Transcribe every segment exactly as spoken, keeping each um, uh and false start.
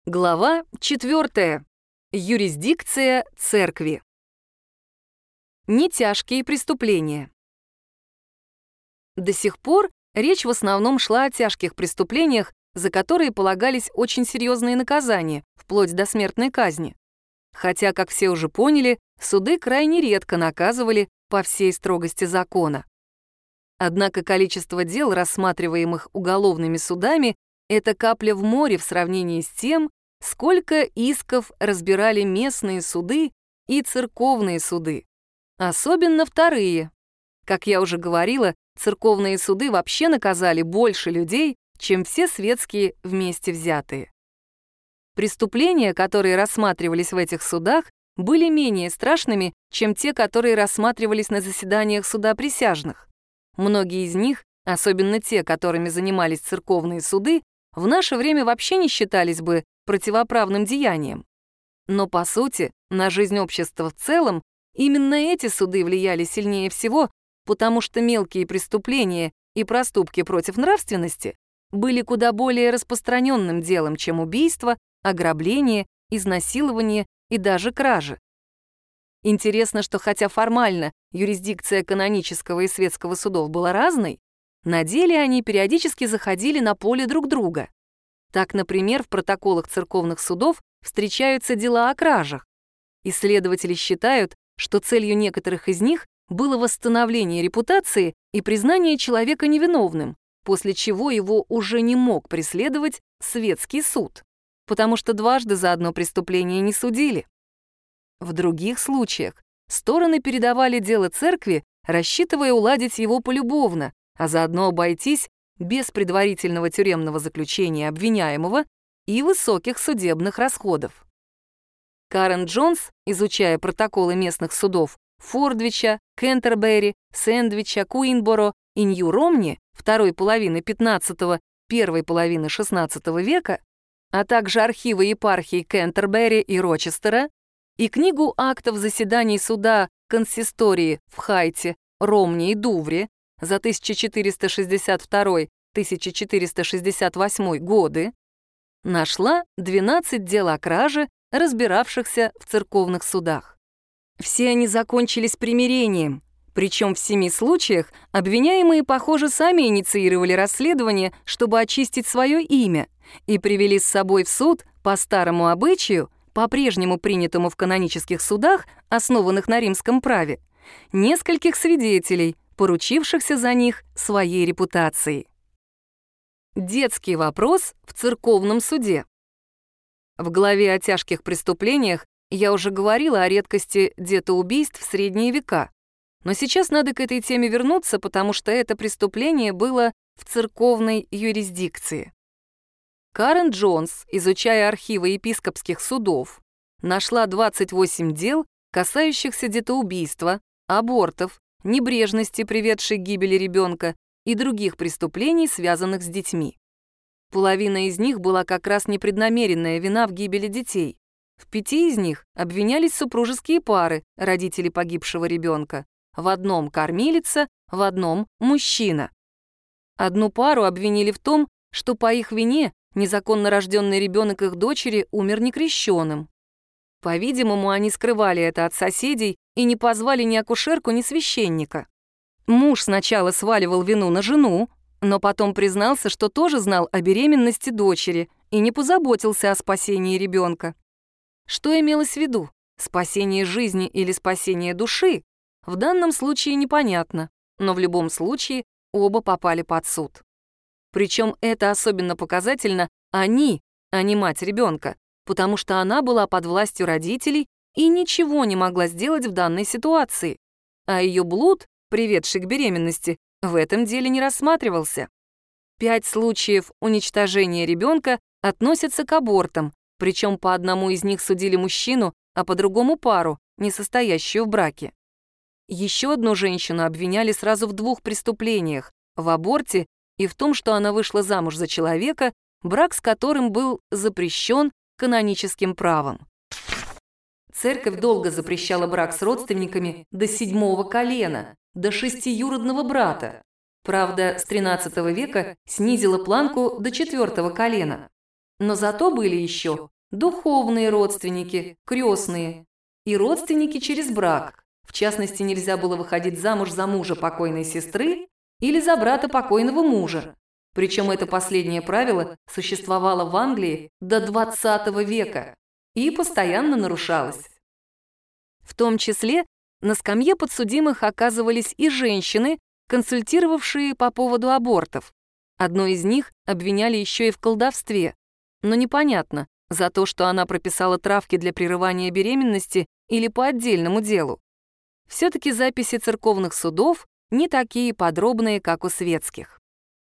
Глава четвёртая. Юрисдикция церкви. Нетяжкие преступления. До сих пор речь в основном шла о тяжких преступлениях, за которые полагались очень серьезные наказания, вплоть до смертной казни. Хотя, как все уже поняли, суды крайне редко наказывали по всей строгости закона. Однако количество дел, рассматриваемых уголовными судами, это капля в море в сравнении с тем, сколько исков разбирали местные суды и церковные суды. Особенно вторые. Как я уже говорила, церковные суды вообще наказали больше людей, чем все светские вместе взятые. Преступления, которые рассматривались в этих судах, были менее страшными, чем те, которые рассматривались на заседаниях суда присяжных. Многие из них, особенно те, которыми занимались церковные суды, в наше время вообще не считались бы противоправным деянием. Но, по сути, на жизнь общества в целом именно эти суды влияли сильнее всего, потому что мелкие преступления и проступки против нравственности были куда более распространенным делом, чем убийство, ограбление, изнасилование и даже кражи. Интересно, что хотя формально юрисдикция канонического и светского судов была разной, на деле они периодически заходили на поле друг друга. Так, например, в протоколах церковных судов встречаются дела о кражах. Исследователи считают, что целью некоторых из них было восстановление репутации и признание человека невиновным, после чего его уже не мог преследовать светский суд, потому что дважды за одно преступление не судили. В других случаях стороны передавали дело церкви, рассчитывая уладить его полюбовно, а заодно обойтись без предварительного тюремного заключения обвиняемого и высоких судебных расходов. Карен Джонс, изучая протоколы местных судов Фордвича, Кентербери, Сэндвича, Куинборо и Нью-Ромни второй половины пятнадцатого, первой половины шестнадцатого века, а также архивы епархий Кентербери и Рочестера, и книгу актов заседаний суда консистории в Хайте, Ромни и Дувре за тысяча четыреста шестьдесят второй — тысяча четыреста шестьдесят восьмой годы, нашла двенадцать дел о краже, разбиравшихся в церковных судах. Все они закончились примирением, причем в семи случаях обвиняемые, похоже, сами инициировали расследование, чтобы очистить свое имя, и привели с собой в суд по старому обычаю, по-прежнему принятому в канонических судах, основанных на римском праве, нескольких свидетелей, поручившихся за них своей репутацией. Детский вопрос в церковном суде. В главе о тяжких преступлениях я уже говорила о редкости детоубийств в средние века, но сейчас надо к этой теме вернуться, потому что это преступление было в церковной юрисдикции. Карен Джонс, изучая архивы епископских судов, нашла двадцать восемь дел, касающихся детоубийства, абортов, небрежности, приведшей к гибели ребенка, и других преступлений, связанных с детьми. Половина из них была как раз непреднамеренная вина в гибели детей. В пяти из них обвинялись супружеские пары, родители погибшего ребенка. В одном — кормилица, в одном — мужчина. Одну пару обвинили в том, что по их вине незаконно рожденный ребенок их дочери умер некрещенным. По-видимому, они скрывали это от соседей и не позвали ни акушерку, ни священника. Муж сначала сваливал вину на жену, но потом признался, что тоже знал о беременности дочери и не позаботился о спасении ребенка. Что имелось в виду? Спасение жизни или спасение души? В данном случае непонятно, но в любом случае оба попали под суд. Причем это особенно показательно они, а не мать ребенка, потому что она была под властью родителей и ничего не могла сделать в данной ситуации, а ее блуд, приведший к беременности, в этом деле не рассматривался. Пять случаев уничтожения ребенка относятся к абортам, причем по одному из них судили мужчину, а по другому пару, не состоящую в браке. Еще одну женщину обвиняли сразу в двух преступлениях — в аборте и в том, что она вышла замуж за человека, брак с которым был запрещен каноническим правом. Церковь долго запрещала брак с родственниками до седьмого колена, до шестиюродного брата. Правда, с тринадцатого века снизила планку до четвертого колена. Но зато были еще духовные родственники, крестные, и родственники через брак. В частности, нельзя было выходить замуж за мужа покойной сестры или за брата покойного мужа. Причем это последнее правило существовало в Англии до двадцатого века и постоянно нарушалось. В том числе на скамье подсудимых оказывались и женщины, консультировавшие по поводу абортов. Одну из них обвиняли еще и в колдовстве, но непонятно, за то, что она прописала травки для прерывания беременности или по отдельному делу. Все-таки записи церковных судов не такие подробные, как у светских.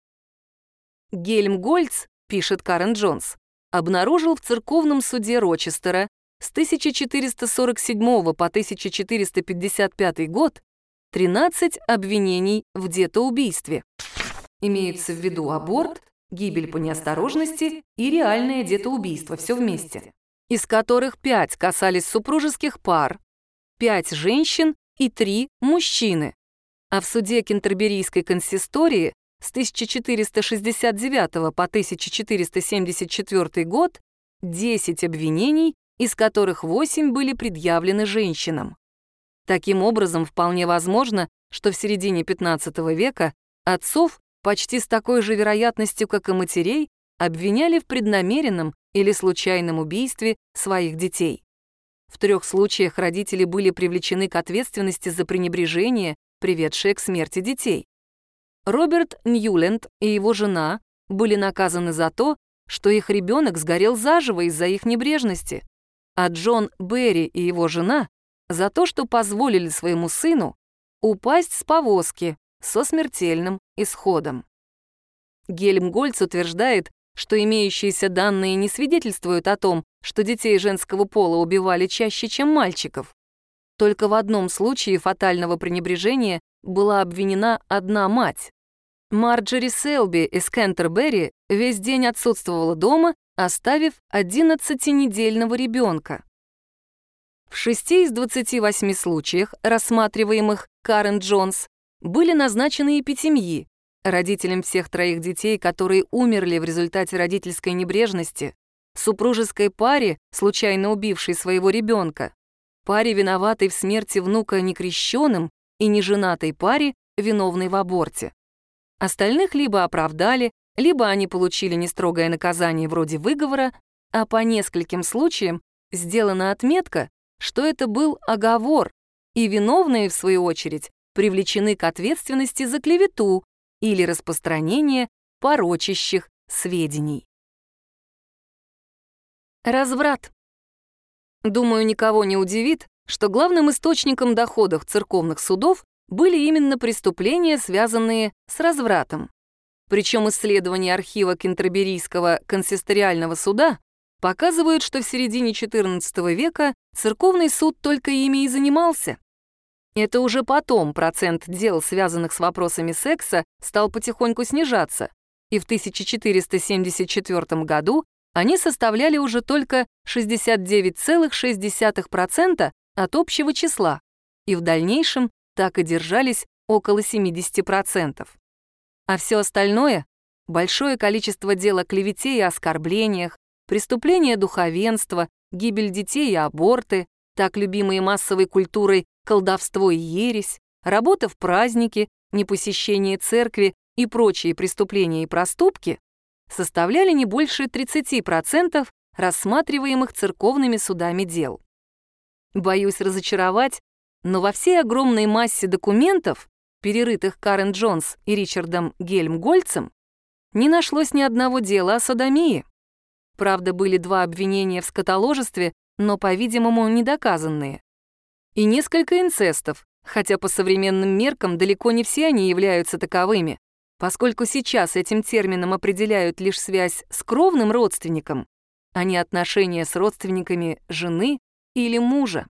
Гельмгольц, пишет Карен Джонс, обнаружил в церковном суде Рочестера с тысяча четыреста сорок седьмого по тысяча четыреста пятьдесят пятый год тринадцать обвинений в детоубийстве. Имеются в виду аборт, гибель по неосторожности и реальное детоубийство, все вместе, из которых пять касались супружеских пар, пять женщин и три мужчины. А в суде Кентерберийской консистории с тысяча четыреста шестьдесят девятого по тысяча четыреста семьдесят четвёртый год десять обвинений, из которых восемь были предъявлены женщинам. Таким образом, вполне возможно, что в середине пятнадцатого века отцов почти с такой же вероятностью, как и матерей, обвиняли в преднамеренном или случайном убийстве своих детей. В трех случаях родители были привлечены к ответственности за пренебрежение, приведшее к смерти детей. Роберт Ньюленд и его жена были наказаны за то, что их ребенок сгорел заживо из-за их небрежности, а Джон Берри и его жена за то, что позволили своему сыну упасть с повозки со смертельным исходом. Гельмгольц утверждает, что имеющиеся данные не свидетельствуют о том, что детей женского пола убивали чаще, чем мальчиков. Только в одном случае фатального пренебрежения была обвинена одна мать. Марджери Селби из Кентербери весь день отсутствовала дома, оставив одиннадцатинедельного ребенка. В шести из двадцати восьми случаях, рассматриваемых Карен Джонс, были назначены эпитемьи, родителям всех троих детей, которые умерли в результате родительской небрежности, супружеской паре, случайно убившей своего ребенка, паре, виноватой в смерти внука некрещенным, и неженатой паре, виновной в аборте. Остальных либо оправдали, либо они получили нестрогое наказание вроде выговора, а по нескольким случаям сделана отметка, что это был оговор, и виновные, в свою очередь, привлечены к ответственности за клевету или распространение порочащих сведений. Разврат. Думаю, никого не удивит, что главным источником доходов церковных судов были именно преступления, связанные с развратом. Причем исследования архива Кентерберийского консисториального суда показывают, что в середине четырнадцатого века церковный суд только ими и занимался. Это уже потом процент дел, связанных с вопросами секса, стал потихоньку снижаться, и в тысяча четыреста семьдесят четвёртом году они составляли уже только шестьдесят девять целых шесть десятых процента от общего числа, и в дальнейшем так и держались около семьдесят процентов. А все остальное — большое количество дел о клевете и оскорблениях, преступления духовенства, гибель детей и аборты, так любимые массовой культурой колдовство и ересь, работа в праздники, непосещение церкви и прочие преступления и проступки составляли не больше тридцати процентов рассматриваемых церковными судами дел. Боюсь разочаровать, но во всей огромной массе документов, перерытых Карен Джонс и Ричардом Гельмгольцем, не нашлось ни одного дела о содомии. Правда, были два обвинения в скотоложестве, но, по-видимому, недоказанные. И несколько инцестов, хотя по современным меркам далеко не все они являются таковыми, поскольку сейчас этим термином определяют лишь связь с кровным родственником, а не отношения с родственниками жены или мужа.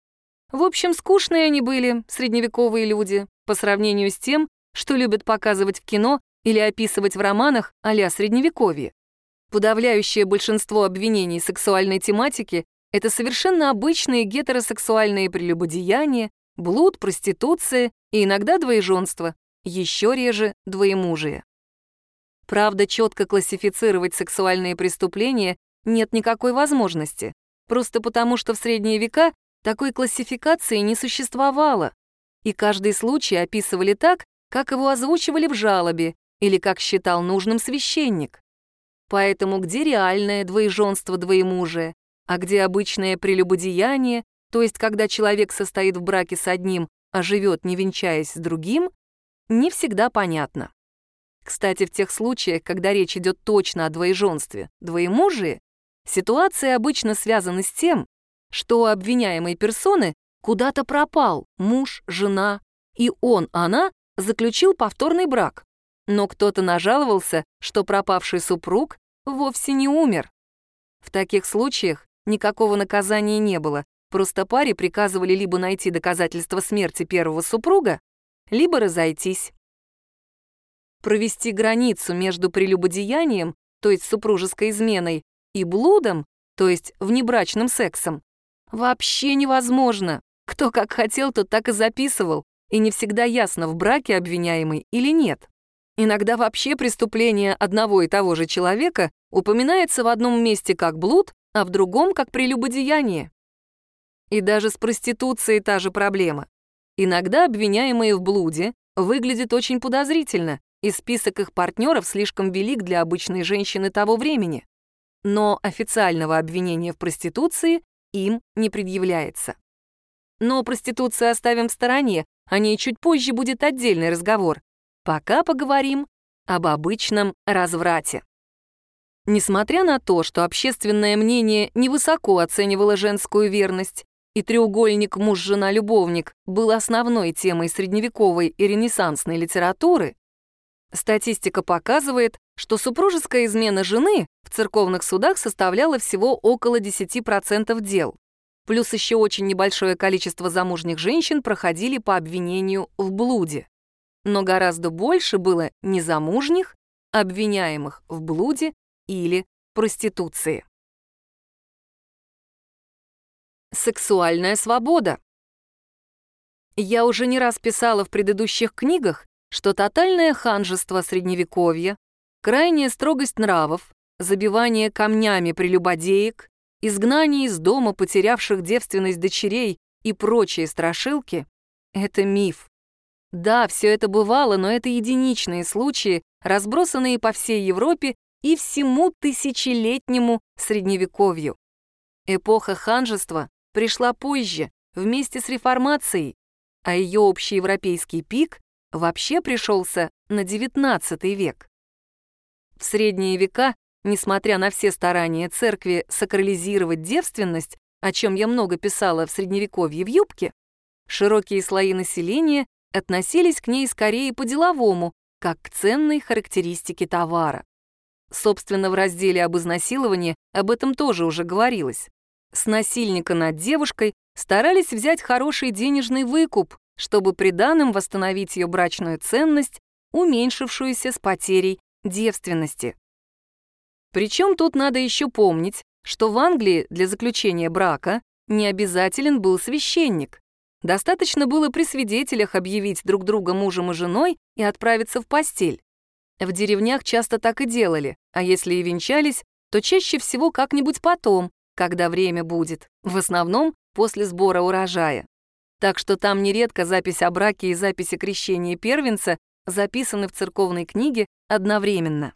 В общем, скучные они были, средневековые люди, по сравнению с тем, что любят показывать в кино или описывать в романах а-ля Средневековье. Подавляющее большинство обвинений сексуальной тематики — это совершенно обычные гетеросексуальные прелюбодеяния, блуд, проституция и иногда двоеженство, еще реже двоемужие. Правда, четко классифицировать сексуальные преступления нет никакой возможности, просто потому что в средние века такой классификации не существовало, и каждый случай описывали так, как его озвучивали в жалобе или как считал нужным священник. Поэтому где реальное двоеженство-двоемужие, а где обычное прелюбодеяние, то есть когда человек состоит в браке с одним, а живет, не венчаясь с другим, не всегда понятно. Кстати, в тех случаях, когда речь идет точно о двоеженстве, двоемужии, ситуация обычно связана с тем, что у обвиняемой персоны куда-то пропал муж, жена, и он, она заключил повторный брак. Но кто-то нажаловался, что пропавший супруг вовсе не умер. В таких случаях никакого наказания не было, просто паре приказывали либо найти доказательства смерти первого супруга, либо разойтись. Провести границу между прелюбодеянием, то есть супружеской изменой, и блудом, то есть внебрачным сексом, вообще невозможно. Кто как хотел, тот так и записывал, и не всегда ясно, в браке обвиняемый или нет. Иногда вообще преступление одного и того же человека упоминается в одном месте как блуд, а в другом как прелюбодеяние. И даже с проституцией та же проблема. Иногда обвиняемые в блуде выглядят очень подозрительно, и список их партнеров слишком велик для обычной женщины того времени. Но официального обвинения в проституции им не предъявляется. Но проституцию оставим в стороне, о ней чуть позже будет отдельный разговор. Пока поговорим об обычном разврате. Несмотря на то, что общественное мнение невысоко оценивало женскую верность, и треугольник муж-жена-любовник был основной темой средневековой и ренессансной литературы, статистика показывает, что супружеская измена жены в церковных судах составляла всего около десять процентов дел. Плюс еще очень небольшое количество замужних женщин проходили по обвинению в блуде. Но гораздо больше было незамужних, обвиняемых в блуде или проституции. Сексуальная свобода. Я уже не раз писала в предыдущих книгах, что тотальное ханжество Средневековья, крайняя строгость нравов, забивание камнями прелюбодеек, изгнание из дома потерявших девственность дочерей и прочие страшилки — это миф. Да, все это бывало, но это единичные случаи, разбросанные по всей Европе и всему тысячелетнему Средневековью. Эпоха ханжества пришла позже, вместе с реформацией, а ее общеевропейский пик вообще пришелся на девятнадцатый век. В средние века, несмотря на все старания церкви сакрализировать девственность, о чем я много писала в Средневековье в юбке, широкие слои населения относились к ней скорее по-деловому, как к ценной характеристике товара. Собственно, в разделе об изнасиловании об этом тоже уже говорилось. С насильника над девушкой старались взять хороший денежный выкуп, чтобы приданым восстановить ее брачную ценность, уменьшившуюся с потерей девственности. Причем тут надо еще помнить, что в Англии для заключения брака не обязателен был священник. Достаточно было при свидетелях объявить друг друга мужем и женой и отправиться в постель. В деревнях часто так и делали, а если и венчались, то чаще всего как-нибудь потом, когда время будет, в основном после сбора урожая. Так что там нередко запись о браке и запись о крещении первенца записаны в церковной книге одновременно.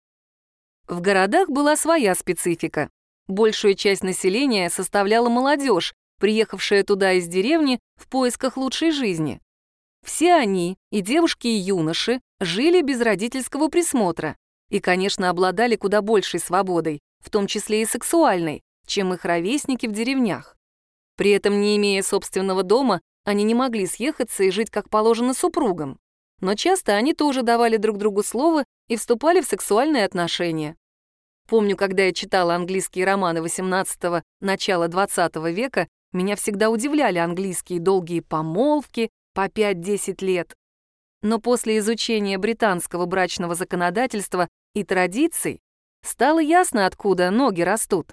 В городах была своя специфика. Большую часть населения составляла молодежь, приехавшая туда из деревни в поисках лучшей жизни. Все они, и девушки, и юноши, жили без родительского присмотра и, конечно, обладали куда большей свободой, в том числе и сексуальной, чем их ровесники в деревнях. При этом, не имея собственного дома, они не могли съехаться и жить как положено супругам. Но часто они тоже давали друг другу слово и вступали в сексуальные отношения. Помню, когда я читала английские романы восемнадцатого — начала двадцатого века, меня всегда удивляли английские долгие помолвки по пять-десять лет. Но после изучения британского брачного законодательства и традиций стало ясно, откуда ноги растут.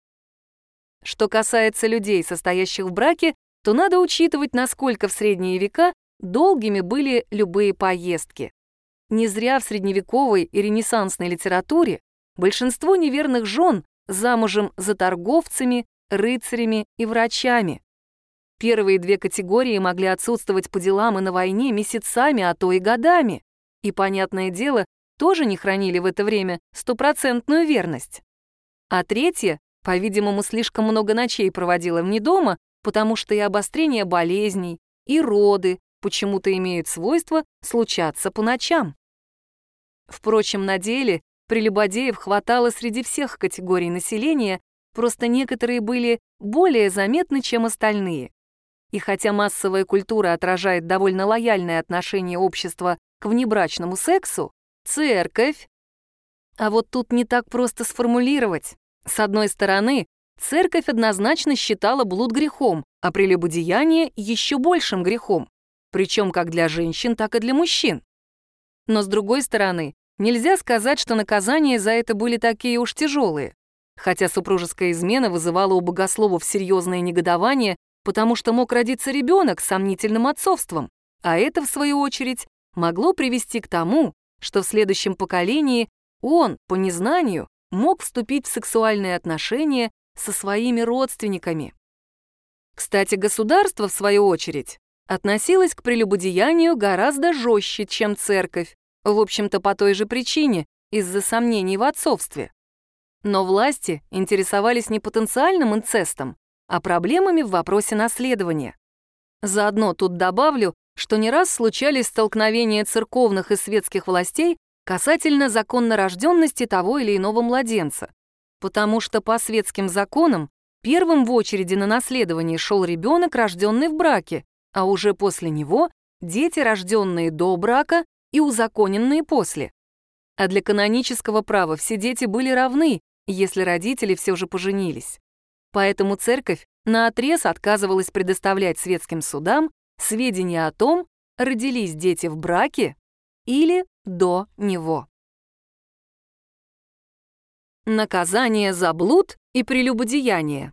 Что касается людей, состоящих в браке, то надо учитывать, насколько в средние века долгими были любые поездки. Не зря в средневековой и ренессансной литературе большинство неверных жен замужем за торговцами, рыцарями и врачами. Первые две категории могли отсутствовать по делам и на войне месяцами, а то и годами. И, понятное дело, тоже не хранили в это время стопроцентную верность. А третья, по-видимому, слишком много ночей проводила вне дома, потому что и обострение болезней, и роды почему-то имеют свойство случаться по ночам. Впрочем, на деле прелюбодеев хватало среди всех категорий населения, просто некоторые были более заметны, чем остальные. И хотя массовая культура отражает довольно лояльное отношение общества к внебрачному сексу, церковь... А вот тут не так просто сформулировать. С одной стороны, церковь однозначно считала блуд грехом, а прелюбодеяние еще большим грехом, причем как для женщин, так и для мужчин. Но с другой стороны, нельзя сказать, что наказания за это были такие уж тяжелые, хотя супружеская измена вызывала у богословов серьезное негодование, потому что мог родиться ребенок с сомнительным отцовством, а это, в свою очередь, могло привести к тому, что в следующем поколении он, по незнанию, мог вступить в сексуальные отношения со своими родственниками. Кстати, государство, в свою очередь, относилось к прелюбодеянию гораздо жестче, чем церковь, в общем-то по той же причине, из-за сомнений в отцовстве. Но власти интересовались не потенциальным инцестом, а проблемами в вопросе наследования. Заодно тут добавлю, что не раз случались столкновения церковных и светских властей касательно законнорожденности того или иного младенца, потому что по светским законам первым в очереди на наследование шел ребенок, рожденный в браке, а уже после него дети, рожденные до брака и узаконенные после. А для канонического права все дети были равны, если родители все же поженились. Поэтому церковь наотрез отказывалась предоставлять светским судам сведения о том, родились дети в браке или до него. Наказание за блуд и прелюбодеяние.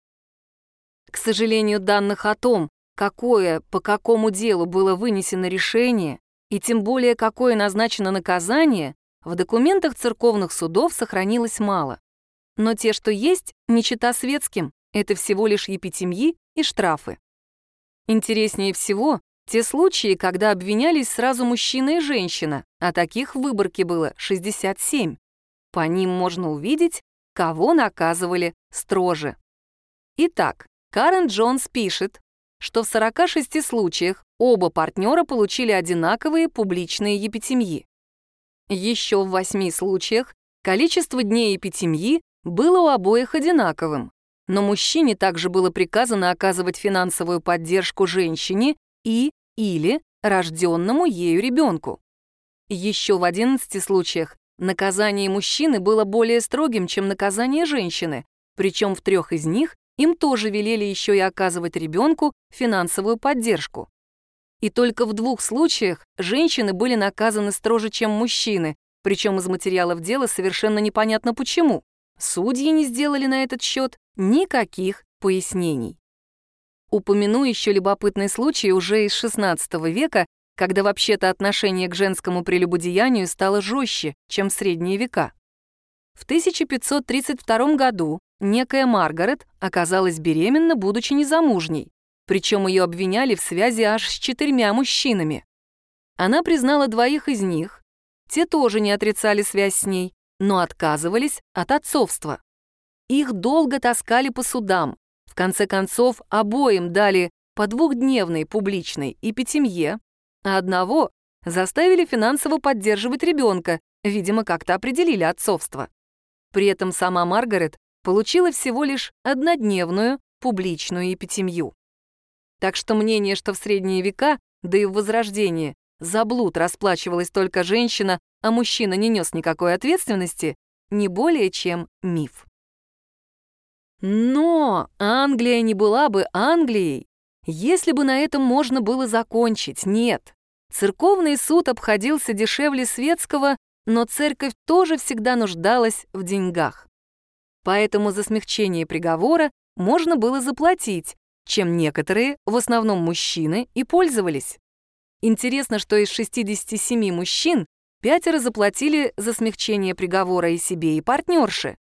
К сожалению, данных о том, какое по какому делу было вынесено решение, и тем более какое назначено наказание, в документах церковных судов сохранилось мало. Но те, что есть, не чета светским, это всего лишь епитемьи и штрафы. Интереснее всего те случаи, когда обвинялись сразу мужчина и женщина, а таких в выборке было шестьдесят семь. По ним можно увидеть, кого наказывали строже. Итак, Карен Джонс пишет, что в сорока шести случаях оба партнера получили одинаковые публичные епитемьи. Еще в восьми случаях количество дней епитемьи было у обоих одинаковым, но мужчине также было приказано оказывать финансовую поддержку женщине и или рожденному ею ребенку. Еще в одиннадцати случаях наказание мужчины было более строгим, чем наказание женщины, причем в трех из них им тоже велели еще и оказывать ребенку финансовую поддержку. И только в двух случаях женщины были наказаны строже, чем мужчины, причем из материалов дела совершенно непонятно почему. Судьи не сделали на этот счет никаких пояснений. Упомяну еще любопытный случай уже из шестнадцатого века, когда вообще-то отношение к женскому прелюбодеянию стало жестче, чем в средние века. В тысяча пятьсот тридцать втором году некая Маргарет оказалась беременна, будучи незамужней, причем ее обвиняли в связи аж с четырьмя мужчинами. Она признала двоих из них, те тоже не отрицали связь с ней, но отказывались от отцовства. Их долго таскали по судам, в конце концов обоим дали по двухдневной публичной епитемье, а одного заставили финансово поддерживать ребенка, видимо, как-то определили отцовство. При этом сама Маргарет получила всего лишь однодневную публичную епитемью. Так что мнение, что в средние века, да и в Возрождении, за блуд расплачивалась только женщина, а мужчина не нес никакой ответственности, не более чем миф. Но Англия не была бы Англией, если бы на этом можно было закончить. Нет. Церковный суд обходился дешевле светского, но церковь тоже всегда нуждалась в деньгах. Поэтому за смягчение приговора можно было заплатить, чем некоторые, в основном мужчины, и пользовались. Интересно, что из шестидесяти семи мужчин пятеро заплатили за смягчение приговора и себе, и партнерше.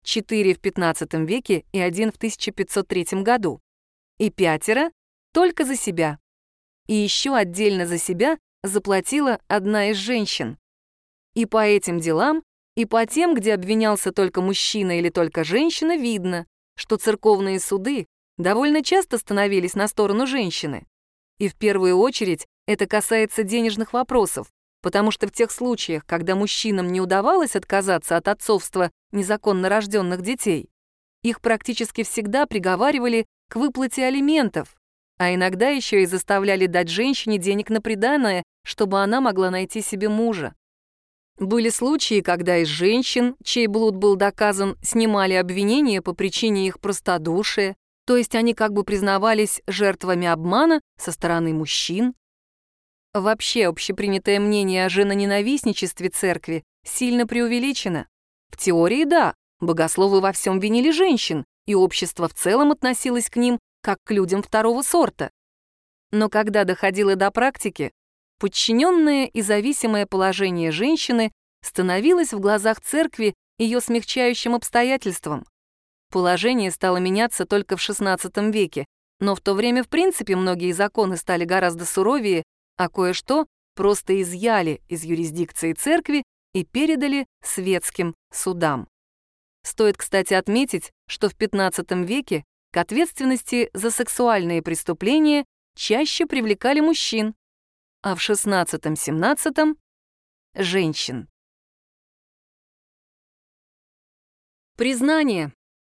четыре в пятнадцатом веке и один в тысяча пятьсот третьем году, и пятеро только за себя. И еще отдельно за себя заплатила одна из женщин. И по этим делам, и по тем, где обвинялся только мужчина или только женщина, видно, что церковные суды довольно часто становились на сторону женщины. И в первую очередь это касается денежных вопросов, потому что в тех случаях, когда мужчинам не удавалось отказаться от отцовства незаконно рожденных детей, их практически всегда приговаривали к выплате алиментов, а иногда еще и заставляли дать женщине денег на приданое, чтобы она могла найти себе мужа. Были случаи, когда из женщин, чей блуд был доказан, снимали обвинения по причине их простодушия, то есть они как бы признавались жертвами обмана со стороны мужчин. Вообще, общепринятое мнение о женоненавистничестве церкви сильно преувеличено. В теории, да, богословы во всем винили женщин, и общество в целом относилось к ним как к людям второго сорта. Но когда доходило до практики, подчиненное и зависимое положение женщины становилось в глазах церкви ее смягчающим обстоятельством. Положение стало меняться только в шестнадцатом веке, но в то время в принципе многие законы стали гораздо суровее, а кое-что просто изъяли из юрисдикции церкви и передали светским судам. Стоит, кстати, отметить, что в пятнадцатом веке к ответственности за сексуальные преступления чаще привлекали мужчин, а в шестнадцатом-семнадцатом — женщин. Признание.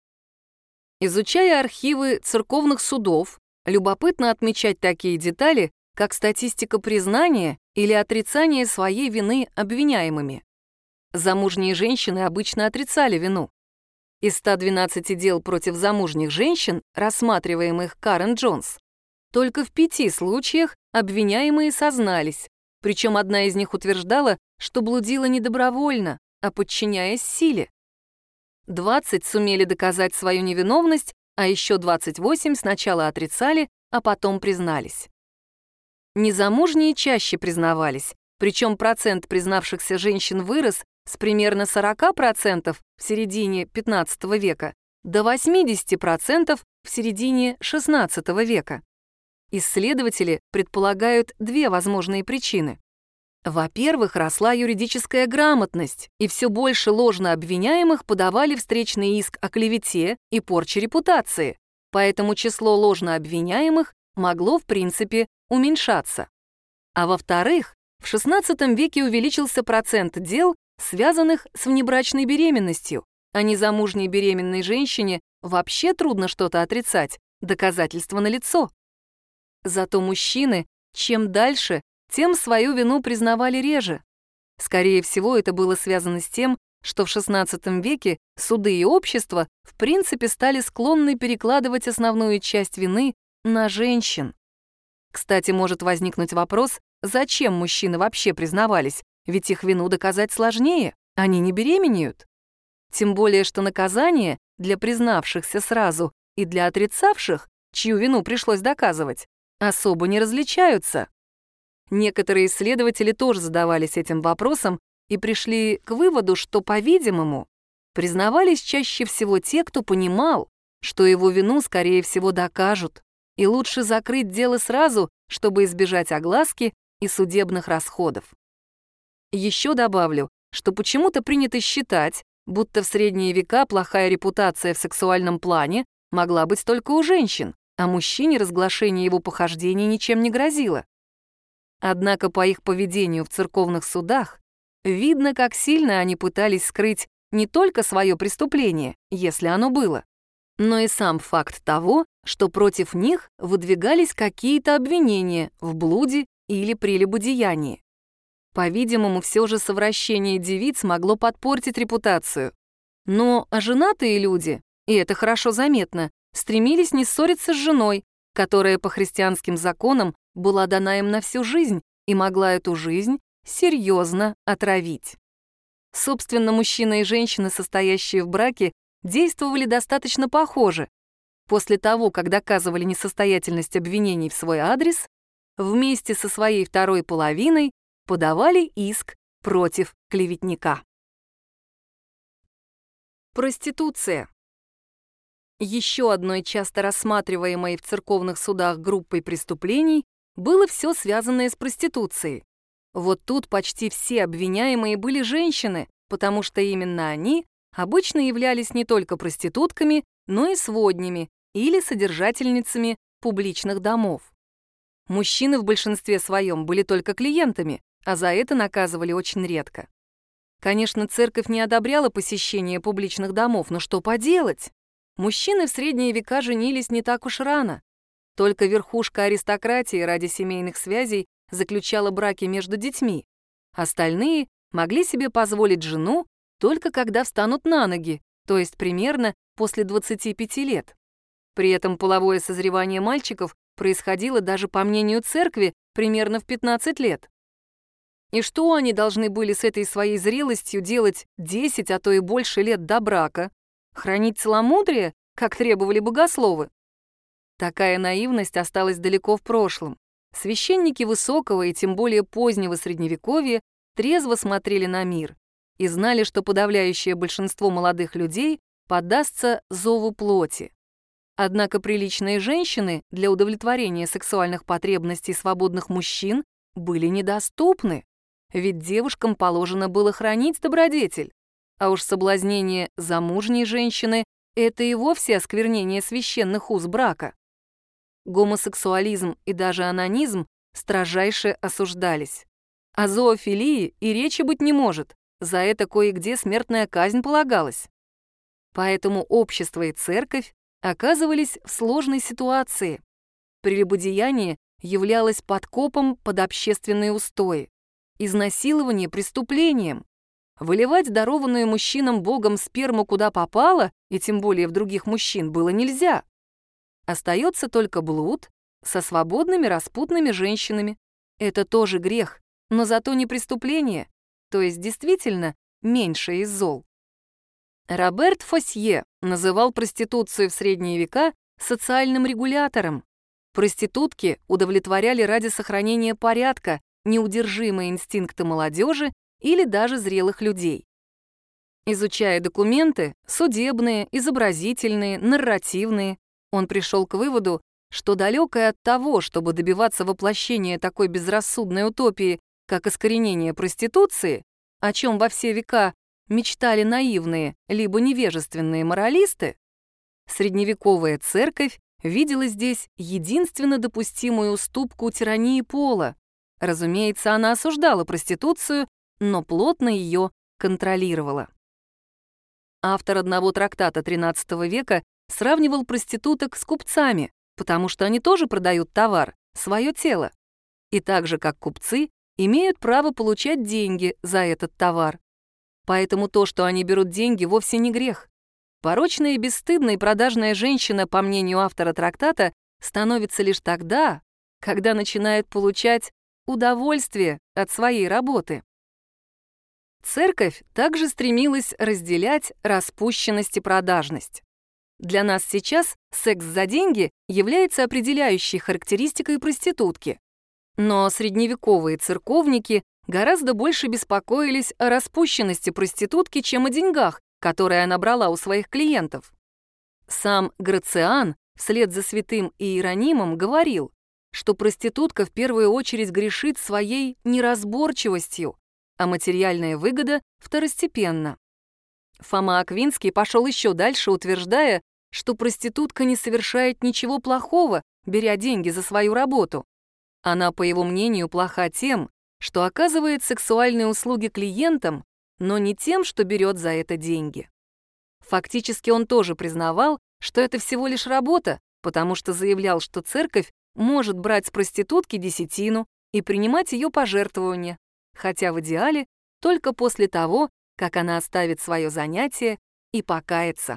Изучая архивы церковных судов, любопытно отмечать такие детали, как статистика признания или отрицания своей вины обвиняемыми. Замужние женщины обычно отрицали вину. Из ста двенадцати дел против замужних женщин, рассматриваемых Карен Джонс, только в пяти случаях обвиняемые сознались, причем одна из них утверждала, что блудила не добровольно, а подчиняясь силе. двадцать сумели доказать свою невиновность, а еще двадцать восемь сначала отрицали, а потом признались. Незамужние чаще признавались, причем процент признавшихся женщин вырос с примерно сорока процентов в середине пятнадцатого века до восьмидесяти процентов в середине шестнадцатого века. Исследователи предполагают две возможные причины. Во-первых, росла юридическая грамотность, и все больше ложно обвиняемых подавали встречный иск о клевете и порче репутации, поэтому число ложно обвиняемых могло, в принципе, уменьшаться. А во-вторых, в шестнадцатом веке увеличился процент дел, связанных с внебрачной беременностью, а незамужней беременной женщине вообще трудно что-то отрицать, доказательства налицо. Зато мужчины, чем дальше, тем свою вину признавали реже. Скорее всего, это было связано с тем, что в шестнадцатом веке суды и общество в принципе стали склонны перекладывать основную часть вины на женщин. Кстати, может возникнуть вопрос, зачем мужчины вообще признавались, ведь их вину доказать сложнее, они не беременеют. Тем более, что наказание для признавшихся сразу и для отрицавших, чью вину пришлось доказывать, особо не различаются. Некоторые исследователи тоже задавались этим вопросом и пришли к выводу, что, по-видимому, признавались чаще всего те, кто понимал, что его вину, скорее всего, докажут, и лучше закрыть дело сразу, чтобы избежать огласки и судебных расходов. Еще добавлю, что почему-то принято считать, будто в средние века плохая репутация в сексуальном плане могла быть только у женщин, а мужчине разглашение его похождений ничем не грозило. Однако по их поведению в церковных судах видно, как сильно они пытались скрыть не только свое преступление, если оно было, но и сам факт того, что против них выдвигались какие-то обвинения в блуде или прелюбодеянии. По-видимому, все же совращение девиц могло подпортить репутацию. Но а женатые люди, и это хорошо заметно, стремились не ссориться с женой, которая по христианским законам была дана им на всю жизнь и могла эту жизнь серьезно отравить. Собственно, мужчина и женщина, состоящие в браке, действовали достаточно похоже. После того, как доказывали несостоятельность обвинений в свой адрес, вместе со своей второй половиной подавали иск против клеветника. Проституция. Еще одной часто рассматриваемой в церковных судах группой преступлений было все связанное с проституцией. Вот тут почти все обвиняемые были женщины, потому что именно они обычно являлись не только проститутками, но и своднями или содержательницами публичных домов. Мужчины в большинстве своем были только клиентами, а за это наказывали очень редко. Конечно, церковь не одобряла посещение публичных домов, но что поделать? Мужчины в средние века женились не так уж рано. Только верхушка аристократии ради семейных связей заключала браки между детьми. Остальные могли себе позволить жену только когда встанут на ноги, то есть примерно после двадцати пяти лет. При этом половое созревание мальчиков происходило даже по мнению церкви примерно в пятнадцать лет. И что они должны были с этой своей зрелостью делать десять, а то и больше лет до брака? Хранить целомудрие, как требовали богословы? Такая наивность осталась далеко в прошлом. Священники высокого и тем более позднего Средневековья трезво смотрели на мир и знали, что подавляющее большинство молодых людей поддастся зову плоти. Однако приличные женщины для удовлетворения сексуальных потребностей свободных мужчин были недоступны, ведь девушкам положено было хранить добродетель, а уж соблазнение замужней женщины — это и вовсе осквернение священных уз брака. Гомосексуализм и даже анонизм строжайше осуждались. О зоофилии и речи быть не может, за это кое-где смертная казнь полагалась. Поэтому общество и церковь оказывались в сложной ситуации. Прелюбодеяние являлось подкопом под общественные устои, изнасилование — преступлением. Выливать дарованную мужчинам Богом сперму куда попало, и тем более в других мужчин, было нельзя. Остается только блуд со свободными распутными женщинами. Это тоже грех, но зато не преступление, то есть действительно меньшее из зол. Роберт Фосье называл проституцию в средние века социальным регулятором. Проститутки удовлетворяли ради сохранения порядка неудержимые инстинкты молодежи или даже зрелых людей. Изучая документы, судебные, изобразительные, нарративные, он пришел к выводу, что далекое от того, чтобы добиваться воплощения такой безрассудной утопии, как искоренение проституции, о чем во все века мечтали наивные либо невежественные моралисты, средневековая церковь видела здесь единственно допустимую уступку тирании пола. Разумеется, она осуждала проституцию, но плотно ее контролировала. Автор одного трактата тринадцатого века сравнивал проституток с купцами, потому что они тоже продают товар, свое тело, и так же, как купцы, имеют право получать деньги за этот товар. Поэтому то, что они берут деньги, вовсе не грех. Порочная и бесстыдная и продажная женщина, по мнению автора трактата, становится лишь тогда, когда начинает получать удовольствие от своей работы. Церковь также стремилась разделять распущенность и продажность. Для нас сейчас секс за деньги является определяющей характеристикой проститутки. Но средневековые церковники гораздо больше беспокоились о распущенности проститутки, чем о деньгах, которые она брала у своих клиентов. Сам Грациан вслед за святым Иеронимом говорил, что проститутка в первую очередь грешит своей неразборчивостью, а материальная выгода второстепенна. Фома Аквинский пошел еще дальше, утверждая, что проститутка не совершает ничего плохого, беря деньги за свою работу. Она, по его мнению, плоха тем, что оказывает сексуальные услуги клиентам, но не тем, что берет за это деньги. Фактически он тоже признавал, что это всего лишь работа, потому что заявлял, что церковь может брать с проститутки десятину и принимать ее пожертвования, хотя в идеале только после того, как она оставит свое занятие и покается.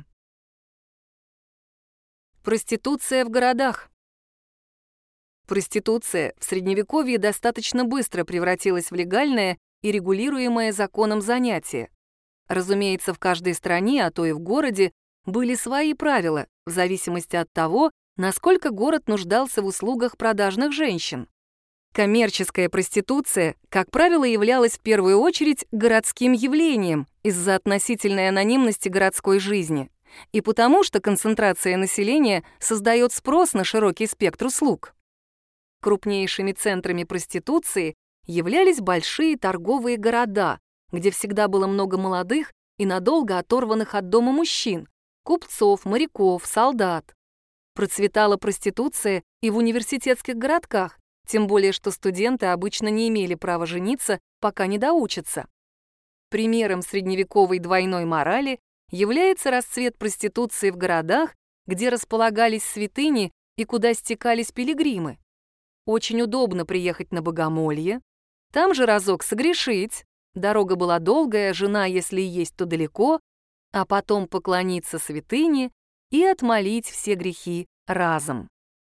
Проституция в городах. Проституция в Средневековье достаточно быстро превратилась в легальное и регулируемое законом занятие. Разумеется, в каждой стране, а то и в городе, были свои правила, в зависимости от того, насколько город нуждался в услугах продажных женщин. Коммерческая проституция, как правило, являлась в первую очередь городским явлением из-за относительной анонимности городской жизни и потому, что концентрация населения создает спрос на широкий спектр услуг. Крупнейшими центрами проституции являлись большие торговые города, где всегда было много молодых и надолго оторванных от дома мужчин, купцов, моряков, солдат. Процветала проституция и в университетских городках, тем более что студенты обычно не имели права жениться, пока не доучатся. Примером средневековой двойной морали является расцвет проституции в городах, где располагались святыни и куда стекались пилигримы. Очень удобно приехать на богомолье, там же разок согрешить, дорога была долгая, жена, если и есть, то далеко, а потом поклониться святыне и отмолить все грехи разом.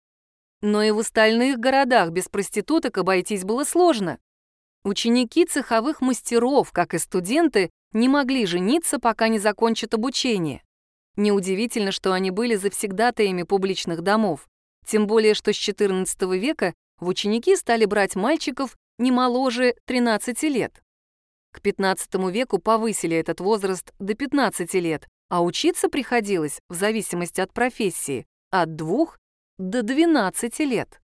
Но и в остальных городах без проституток обойтись было сложно. Ученики цеховых мастеров, как и студенты, не могли жениться, пока не закончат обучение. Неудивительно, что они были завсегдатаями публичных домов, тем более что с четырнадцатого века в ученики стали брать мальчиков не моложе тринадцати лет. К пятнадцатому веку повысили этот возраст до пятнадцати лет, а учиться приходилось, в зависимости от профессии, от двух до двенадцати лет.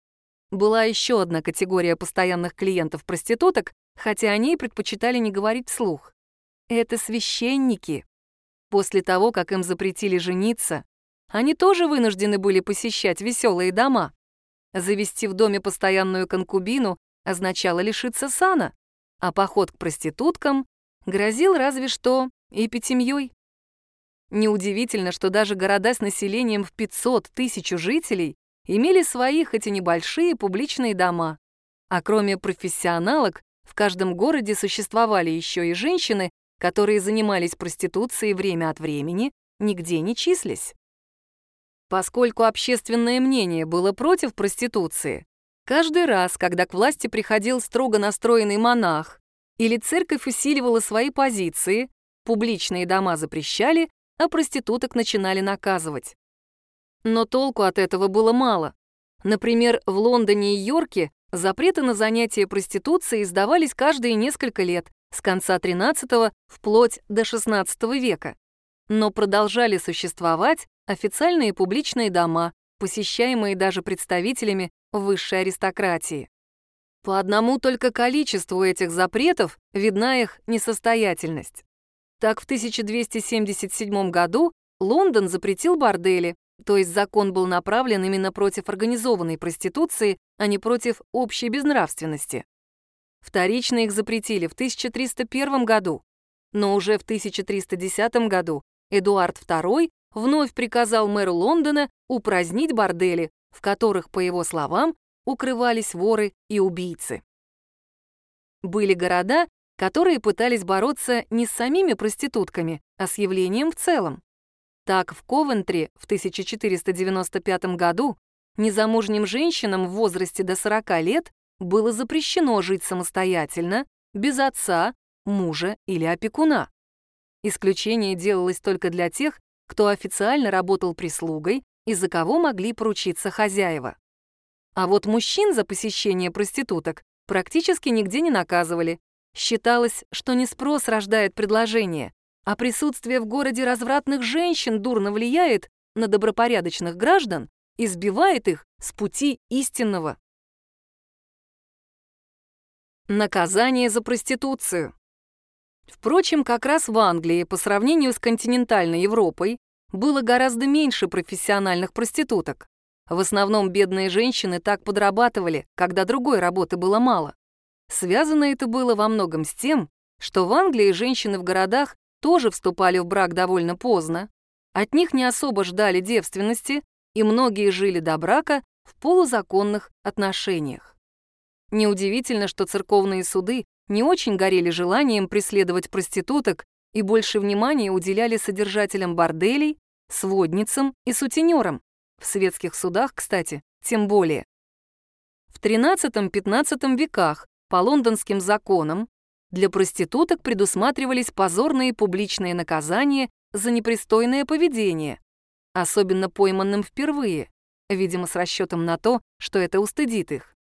Была еще одна категория постоянных клиентов проституток, хотя о ней предпочитали не говорить вслух. Это священники. После того, как им запретили жениться, они тоже вынуждены были посещать веселые дома. Завести в доме постоянную конкубину означало лишиться сана, а поход к проституткам грозил разве что эпитемьей. Неудивительно, что даже города с населением в пятьсот тысяч жителей имели свои, хоть и небольшие, публичные дома. А кроме профессионалок, в каждом городе существовали еще и женщины, которые занимались проституцией время от времени, нигде не числись. Поскольку общественное мнение было против проституции, каждый раз, когда к власти приходил строго настроенный монах или церковь усиливала свои позиции, публичные дома запрещали, а проституток начинали наказывать. Но толку от этого было мало. Например, в Лондоне и Йорке запреты на занятия проституцией издавались каждые несколько лет, с конца тринадцатого вплоть до шестнадцатого века. Но продолжали существовать официальные публичные дома, посещаемые даже представителями высшей аристократии. По одному только количеству этих запретов видна их несостоятельность. Так, в тысяча двести семьдесят седьмом году Лондон запретил бордели, то есть закон был направлен именно против организованной проституции, а не против общей безнравственности. Вторично их запретили в тысяча триста первом году, но уже в тысяча триста десятом году Эдуард второй вновь приказал мэру Лондона упразднить бордели, в которых, по его словам, укрывались воры и убийцы. Были города, которые пытались бороться не с самими проститутками, а с явлением в целом. Так, в Ковентри в тысяча четыреста девяносто пятом году незамужним женщинам в возрасте до сорока лет было запрещено жить самостоятельно, без отца, мужа или опекуна. Исключение делалось только для тех, кто официально работал прислугой и за кого могли поручиться хозяева. А вот мужчин за посещение проституток практически нигде не наказывали. Считалось, что не спрос рождает предложение, а присутствие в городе развратных женщин дурно влияет на добропорядочных граждан и сбивает их с пути истинного. Наказание за проституцию. Впрочем, как раз в Англии, по сравнению с континентальной Европой, было гораздо меньше профессиональных проституток. В основном бедные женщины так подрабатывали, когда другой работы было мало. Связано это было во многом с тем, что в Англии женщины в городах тоже вступали в брак довольно поздно, от них не особо ждали девственности, и многие жили до брака в полузаконных отношениях. Неудивительно, что церковные суды не очень горели желанием преследовать проституток и больше внимания уделяли содержателям борделей, сводницам и сутенерам. В светских судах, кстати, тем более. В тринадцатом-пятнадцатом веках по лондонским законам для проституток предусматривались позорные публичные наказания за непристойное поведение, особенно пойманным впервые, видимо, с расчетом на то, что это устыдит их.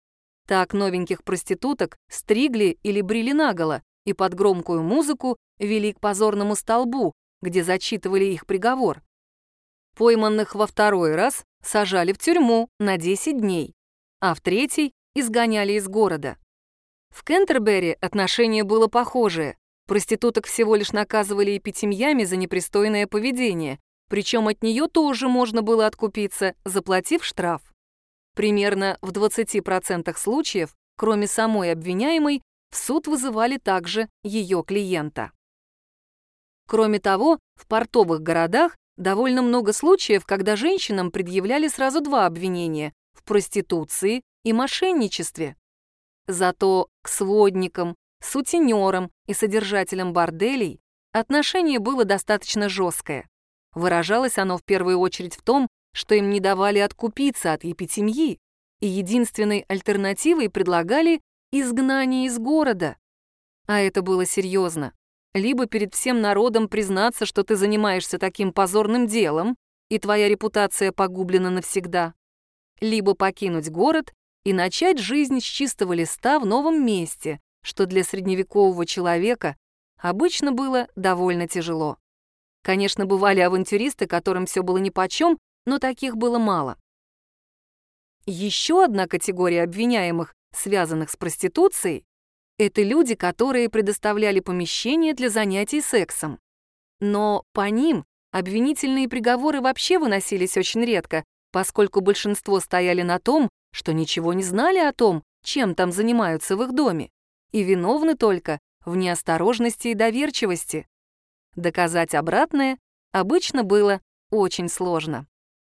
Так новеньких проституток стригли или брили наголо и под громкую музыку вели к позорному столбу, где зачитывали их приговор. Пойманных во второй раз сажали в тюрьму на десять дней, а в третий изгоняли из города. В Кентербери отношение было похожее. Проституток всего лишь наказывали эпитемьями за непристойное поведение, причем от нее тоже можно было откупиться, заплатив штраф. Примерно в двадцати процентах случаев, кроме самой обвиняемой, в суд вызывали также ее клиента. Кроме того, в портовых городах довольно много случаев, когда женщинам предъявляли сразу два обвинения – в проституции и мошенничестве. Зато к сводникам, сутенерам и содержателям борделей отношение было достаточно жесткое. Выражалось оно в первую очередь в том, что им не давали откупиться от епитемьи, и единственной альтернативой предлагали изгнание из города. А это было серьезно. Либо перед всем народом признаться, что ты занимаешься таким позорным делом, и твоя репутация погублена навсегда, либо покинуть город и начать жизнь с чистого листа в новом месте, что для средневекового человека обычно было довольно тяжело. Конечно, бывали авантюристы, которым все было нипочем, но таких было мало. Еще одна категория обвиняемых, связанных с проституцией, это люди, которые предоставляли помещения для занятий сексом. Но по ним обвинительные приговоры вообще выносились очень редко, поскольку большинство стояли на том, что ничего не знали о том, чем там занимаются в их доме, и виновны только в неосторожности и доверчивости. Доказать обратное обычно было очень сложно.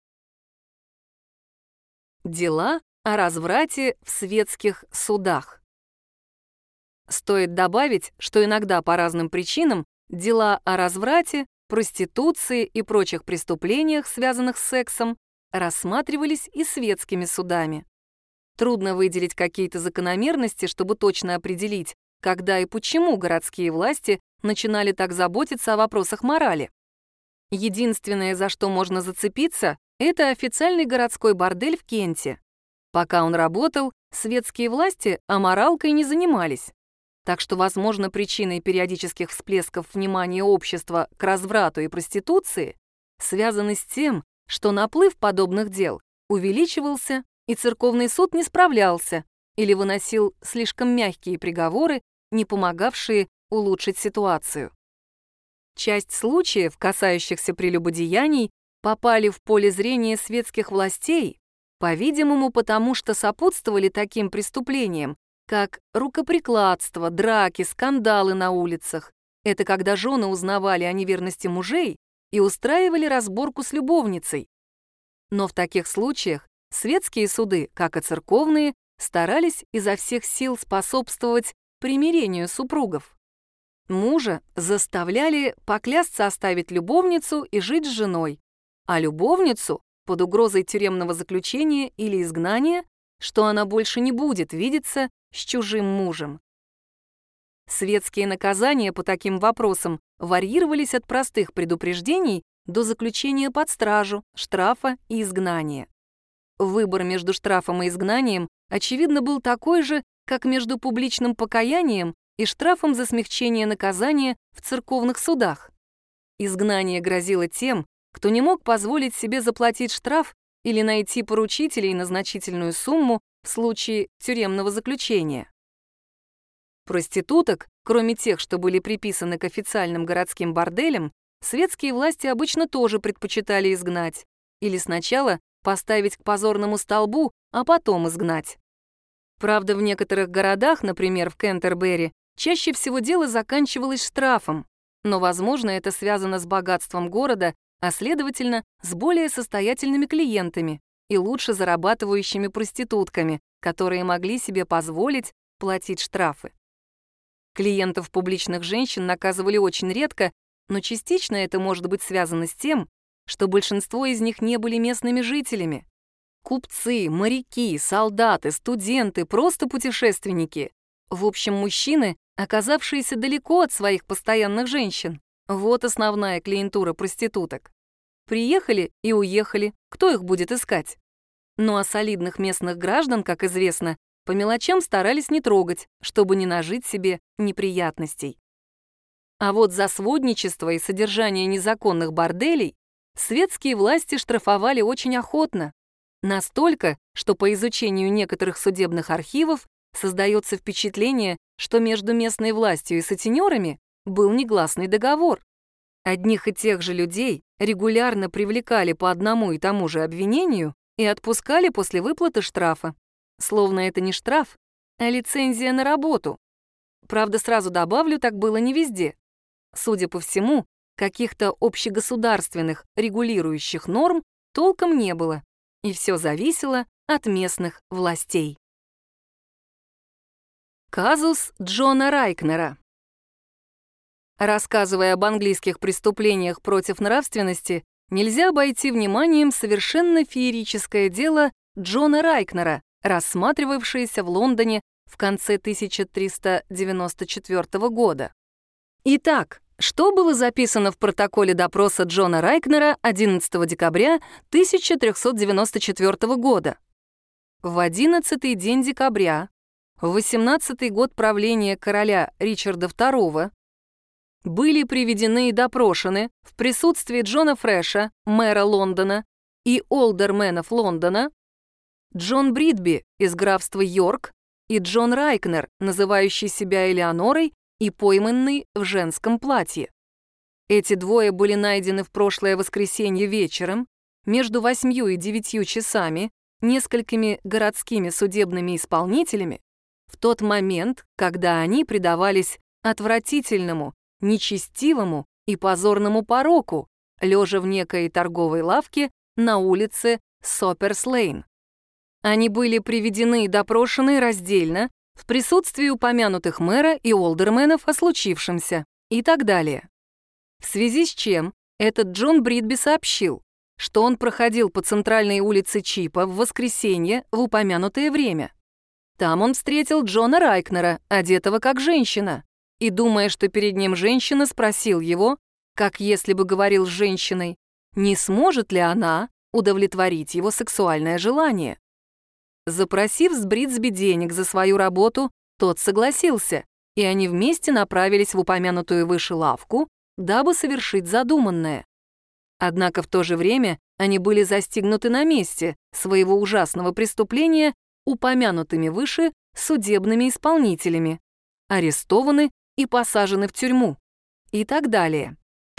Дела о разврате в светских судах. Стоит добавить, что иногда по разным причинам дела о разврате, проституции и прочих преступлениях, связанных с сексом, рассматривались и светскими судами. Трудно выделить какие-то закономерности, чтобы точно определить, когда и почему городские власти начинали так заботиться о вопросах морали. Единственное, за что можно зацепиться, это официальный городской бордель в Кенте. Пока он работал, светские власти аморалкой не занимались. Так что, возможно, причиной периодических всплесков внимания общества к разврату и проституции связаны с тем, что наплыв подобных дел увеличивался, и церковный суд не справлялся или выносил слишком мягкие приговоры, не помогавшие улучшить ситуацию. Часть случаев, касающихся прелюбодеяний, попали в поле зрения светских властей, по-видимому, потому что сопутствовали таким преступлениям, как рукоприкладство, драки, скандалы на улицах. Это когда жены узнавали о неверности мужей и устраивали разборку с любовницей. Но в таких случаях светские суды, как и церковные, старались изо всех сил способствовать примирению супругов. Мужа заставляли поклясться оставить любовницу и жить с женой, а любовницу под угрозой тюремного заключения или изгнания, что она больше не будет видеться с чужим мужем. Светские наказания по таким вопросам варьировались от простых предупреждений до заключения под стражу, штрафа и изгнания. Выбор между штрафом и изгнанием, очевидно, был такой же, как между публичным покаянием и штрафом за смягчение наказания в церковных судах. Изгнание грозило тем, кто не мог позволить себе заплатить штраф или найти поручителей на значительную сумму в случае тюремного заключения. Проституток, кроме тех, что были приписаны к официальным городским борделям, светские власти обычно тоже предпочитали изгнать или сначала поставить к позорному столбу, а потом изгнать. Правда, в некоторых городах, например, в Кентербери, чаще всего дело заканчивалось штрафом, но, возможно, это связано с богатством города, а, следовательно, с более состоятельными клиентами и лучше зарабатывающими проститутками, которые могли себе позволить платить штрафы. Клиентов публичных женщин наказывали очень редко, но частично это может быть связано с тем, что большинство из них не были местными жителями. Купцы, моряки, солдаты, студенты, просто путешественники. В общем, мужчины, оказавшиеся далеко от своих постоянных женщин. Вот основная клиентура проституток. Приехали и уехали, кто их будет искать? Ну а солидных местных граждан, как известно, по мелочам старались не трогать, чтобы не нажить себе неприятностей. А вот за сводничество и содержание незаконных борделей светские власти штрафовали очень охотно. Настолько, что по изучению некоторых судебных архивов создается впечатление, что между местной властью и сутенерами был негласный договор. Одних и тех же людей регулярно привлекали по одному и тому же обвинению и отпускали после выплаты штрафа. Словно это не штраф, а лицензия на работу. Правда, сразу добавлю, так было не везде. Судя по всему, каких-то общегосударственных регулирующих норм толком не было, и все зависело от местных властей. Казус Джона Райкнера. Рассказывая об английских преступлениях против нравственности, нельзя обойти вниманием совершенно феерическое дело Джона Райкнера, рассматривавшееся в Лондоне в конце тысяча триста девяносто четвёртого года. Итак, что было записано в протоколе допроса Джона Райкнера одиннадцатого декабря тысяча трёхсот девяносто четвёртого года? В одиннадцатый день декабря, в восемнадцатый год правления короля Ричарда второго, были приведены и допрошены в присутствии Джона Фреша, мэра Лондона, и олдерменов Лондона, Джон Бридби из графства Йорк и Джон Райкнер, называющий себя Элеонорой и пойманный в женском платье. Эти двое были найдены в прошлое воскресенье вечером между восьмью и девятью часами несколькими городскими судебными исполнителями в тот момент, когда они предавались отвратительному, нечестивому и позорному пороку, лежа в некой торговой лавке на улице Сопперс-Лейн. Они были приведены и допрошены раздельно в присутствии упомянутых мэра и олдерменов о случившемся и так далее. В связи с чем этот Джон Бридби сообщил, что он проходил по центральной улице Чипа в воскресенье в упомянутое время. Там он встретил Джона Райкнера, одетого как женщина, и, думая, что перед ним женщина, спросил его, как если бы говорил с женщиной, не сможет ли она удовлетворить его сексуальное желание. Запросив с Бридсби денег за свою работу, тот согласился, и они вместе направились в упомянутую выше лавку, дабы совершить задуманное. Однако в то же время они были застигнуты на месте своего ужасного преступления упомянутыми выше судебными исполнителями, арестованы и посажены в тюрьму, и так далее.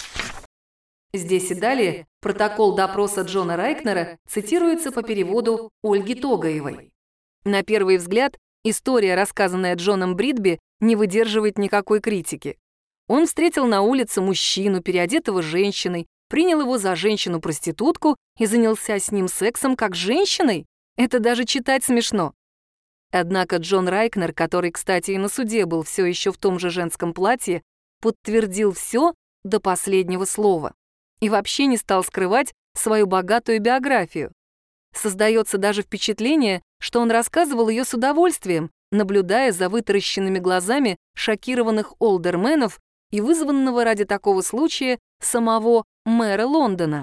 Здесь и далее протокол допроса Джона Райкнера цитируется по переводу Ольги Тогаевой. На первый взгляд, история, рассказанная Джоном Бридби, не выдерживает никакой критики. Он встретил на улице мужчину, переодетого женщиной, принял его за женщину-проститутку и занялся с ним сексом как с женщиной? Это даже читать смешно. Однако Джон Райкнер, который, кстати, и на суде был все еще в том же женском платье, подтвердил все до последнего слова и вообще не стал скрывать свою богатую биографию. Создается даже впечатление, что он рассказывал ее с удовольствием, наблюдая за вытаращенными глазами шокированных олдерменов и вызванного ради такого случая самого мэра Лондона.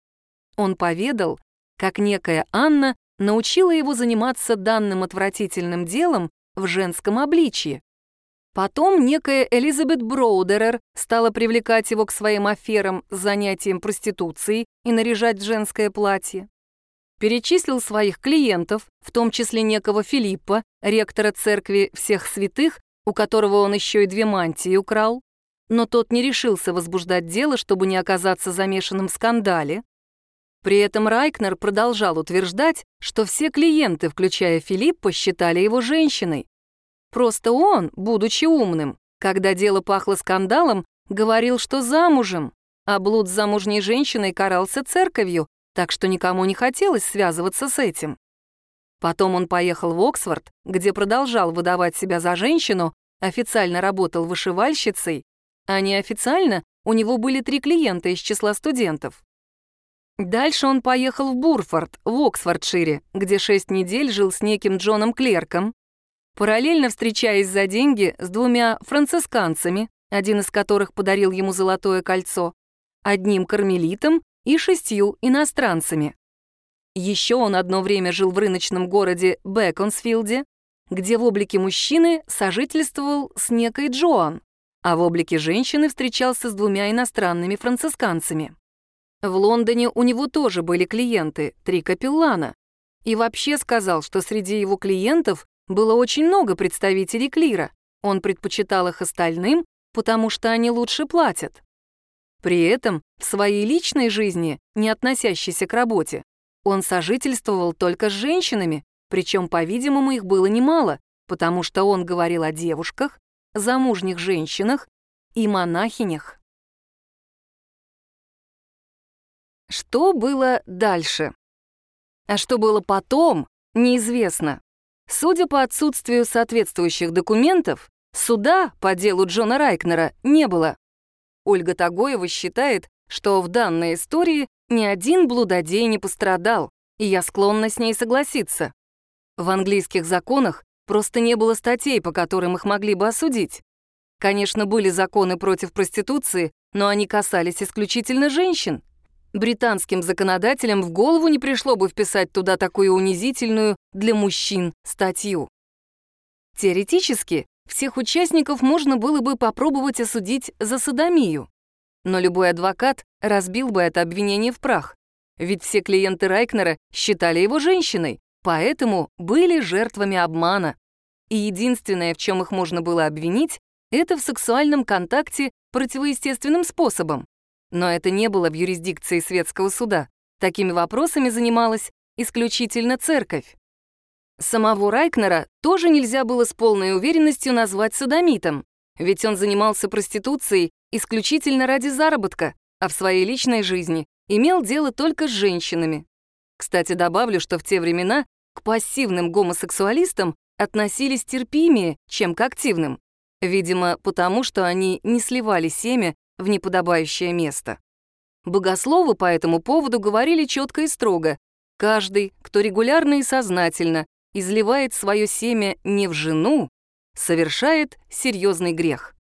Он поведал, как некая Анна научила его заниматься данным отвратительным делом в женском обличье. Потом некая Элизабет Броудерер стала привлекать его к своим аферам с занятием проституцией и наряжать в женское платье. Перечислил своих клиентов, в том числе некого Филиппа, ректора церкви всех святых, у которого он еще и две мантии украл, но тот не решился возбуждать дело, чтобы не оказаться замешанным в скандале. При этом Райкнер продолжал утверждать, что все клиенты, включая Филиппа, считали его женщиной. Просто он, будучи умным, когда дело пахло скандалом, говорил, что замужем, а блуд с замужней женщиной карался церковью, так что никому не хотелось связываться с этим. Потом он поехал в Оксфорд, где продолжал выдавать себя за женщину, официально работал вышивальщицей, а неофициально у него были три клиента из числа студентов. Дальше он поехал в Бурфорд, в Оксфордшире, где шесть недель жил с неким Джоном Клерком, параллельно встречаясь за деньги с двумя францисканцами, один из которых подарил ему золотое кольцо, одним кармелитом и шестью иностранцами. Еще он одно время жил в рыночном городе Бэконсфилде, где в облике мужчины сожительствовал с некой Джоан, а в облике женщины встречался с двумя иностранными францисканцами. В Лондоне у него тоже были клиенты, три капеллана. И вообще сказал, что среди его клиентов было очень много представителей клира. Он предпочитал их остальным, потому что они лучше платят. При этом в своей личной жизни, не относящейся к работе, он сожительствовал только с женщинами, причем, по-видимому, их было немало, потому что он говорил о девушках, замужних женщинах и монахинях. Что было дальше? А что было потом, неизвестно. Судя по отсутствию соответствующих документов, суда по делу Джона Райкнера не было. Ольга Тагоева считает, что в данной истории ни один блудодей не пострадал, и я склонна с ней согласиться. В английских законах просто не было статей, по которым их могли бы осудить. Конечно, были законы против проституции, но они касались исключительно женщин. Британским законодателям в голову не пришло бы вписать туда такую унизительную для мужчин статью. Теоретически, всех участников можно было бы попробовать осудить за содомию. Но любой адвокат разбил бы это обвинение в прах. Ведь все клиенты Райкнера считали его женщиной, поэтому были жертвами обмана. И единственное, в чем их можно было обвинить, это в сексуальном контакте противоестественным способом. Но это не было в юрисдикции светского суда. Такими вопросами занималась исключительно церковь. Самого Райкнера тоже нельзя было с полной уверенностью назвать содомитом, ведь он занимался проституцией исключительно ради заработка, а в своей личной жизни имел дело только с женщинами. Кстати, добавлю, что в те времена к пассивным гомосексуалистам относились терпимее, чем к активным. Видимо, потому что они не сливали семя в неподобающее место. Богословы по этому поводу говорили четко и строго: каждый, кто регулярно и сознательно изливает свое семя не в жену, совершает серьезный грех.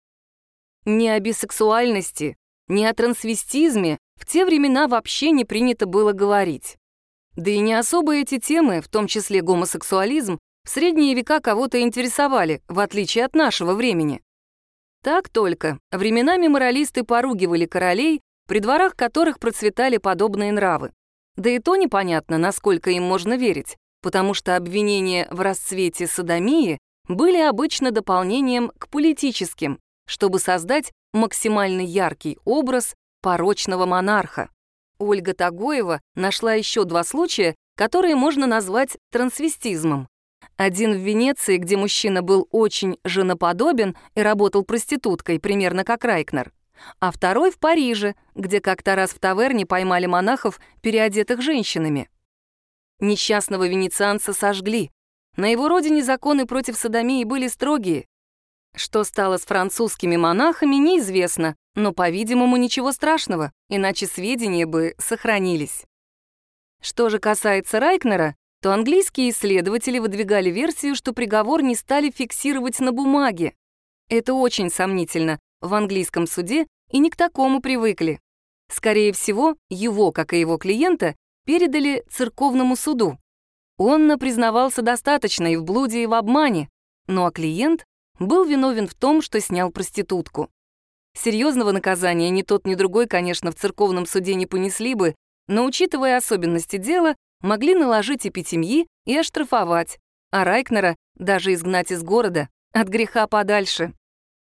Ни о бисексуальности, ни о трансвестизме в те времена вообще не принято было говорить. Да и не особо эти темы, в том числе гомосексуализм, в средние века кого-то интересовали, в отличие от нашего времени. Так только временами моралисты поругивали королей, при дворах которых процветали подобные нравы. Да и то непонятно, насколько им можно верить, потому что обвинения в расцвете содомии были обычно дополнением к политическим, чтобы создать максимально яркий образ порочного монарха. Ольга Тагоева нашла еще два случая, которые можно назвать трансвестизмом. Один в Венеции, где мужчина был очень женоподобен и работал проституткой, примерно как Райкнер. А второй в Париже, где как-то раз в таверне поймали монахов, переодетых женщинами. Несчастного венецианца сожгли. На его родине законы против содомии были строгие. Что стало с французскими монахами, неизвестно, но, по-видимому, ничего страшного, иначе сведения бы сохранились. Что же касается Райкнера, то английские исследователи выдвигали версию, что приговор не стали фиксировать на бумаге. Это очень сомнительно в английском суде, и не к такому привыкли. Скорее всего, его, как и его клиента, передали церковному суду. Он признавался достаточно и в блуде, и в обмане, ну а клиент был виновен в том, что снял проститутку. Серьезного наказания ни тот, ни другой, конечно, в церковном суде не понесли бы, но, учитывая особенности дела, могли наложить эпитемьи и оштрафовать, а Райкнера даже изгнать из города, от греха подальше.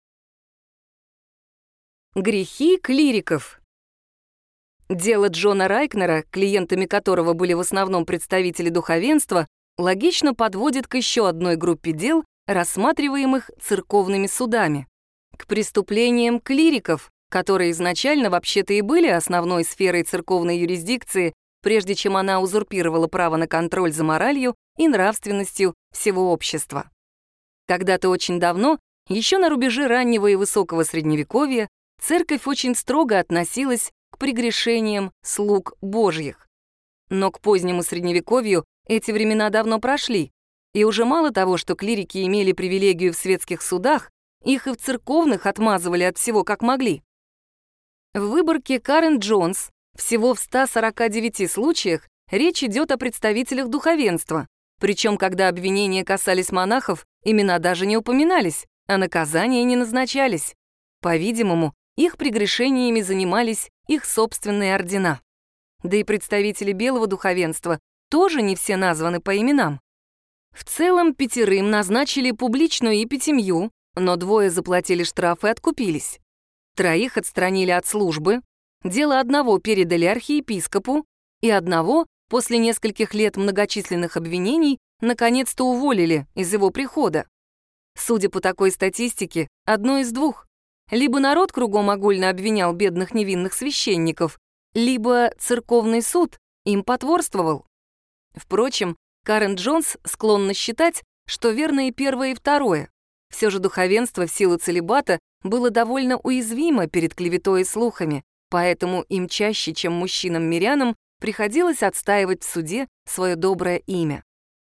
Грехи клириков. Дело Джона Райкнера, клиентами которого были в основном представители духовенства, логично подводит к еще одной группе дел, рассматриваемых церковными судами. К преступлениям клириков, которые изначально вообще-то и были основной сферой церковной юрисдикции, прежде чем она узурпировала право на контроль за моралью и нравственностью всего общества. Когда-то очень давно, еще на рубеже раннего и высокого Средневековья, церковь очень строго относилась к прегрешениям слуг Божьих. Но к позднему Средневековью эти времена давно прошли, и уже мало того, что клирики имели привилегию в светских судах, их и в церковных отмазывали от всего как могли. В выборке Карен Джонс всего в ста сорока девяти случаях речь идет о представителях духовенства, причем когда обвинения касались монахов, Имена даже не упоминались, а наказания не назначались. По-видимому, их прегрешениями занимались их собственные ордена. Да и представители белого духовенства тоже не все названы по именам. В целом пятерым назначили публичную епитемью, но двое заплатили штраф и откупились. Троих отстранили от службы, дело одного передали архиепископу, и одного, после нескольких лет многочисленных обвинений, наконец-то уволили из его прихода. Судя по такой статистике, одно из двух. Либо народ кругом огульно обвинял бедных невинных священников, либо церковный суд им потворствовал. Впрочем, Карен Джонс склонна считать, что верно и первое, и второе. Все же духовенство в силу целибата было довольно уязвимо перед клеветой и слухами, поэтому им чаще, чем мужчинам-мирянам, приходилось отстаивать в суде свое доброе имя.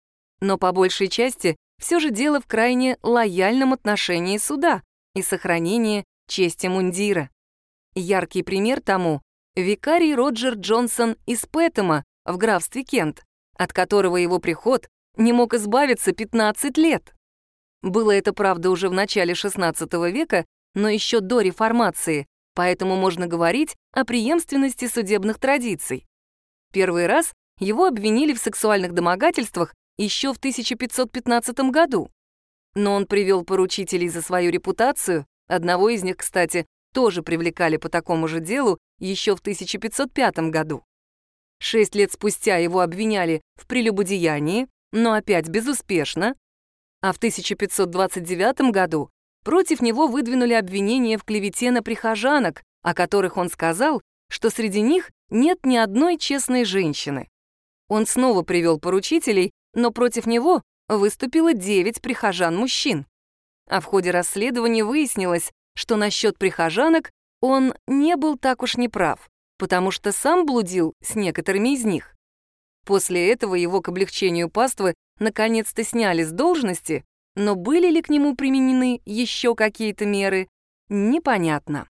Но по большей части все же дело в крайне лояльном отношении суда и сохранении чести мундира. Яркий пример тому — викарий Роджер Джонсон из Пэтэма в графстве Кент, от которого его приход не мог избавиться пятнадцать лет. Было это, правда, уже в начале шестнадцатого века, но еще до реформации, поэтому можно говорить о преемственности судебных традиций. Первый раз его обвинили в сексуальных домогательствах еще в тысяча пятьсот пятнадцатом году. Но он привел поручителей за свою репутацию, одного из них, кстати, тоже привлекали по такому же делу еще в тысяча пятьсот пятом году. Шесть лет спустя его обвиняли в прелюбодеянии, но опять безуспешно, а в тысяча пятьсот двадцать девятом году против него выдвинули обвинение в клевете на прихожанок, о которых он сказал, что среди них нет ни одной честной женщины. Он снова привел поручителей, но против него выступило девять прихожан-мужчин. А в ходе расследования выяснилось, что насчет прихожанок он не был так уж неправ, потому что сам блудил с некоторыми из них. После этого его к облегчению паствы наконец-то сняли с должности, но были ли к нему применены еще какие-то меры, непонятно.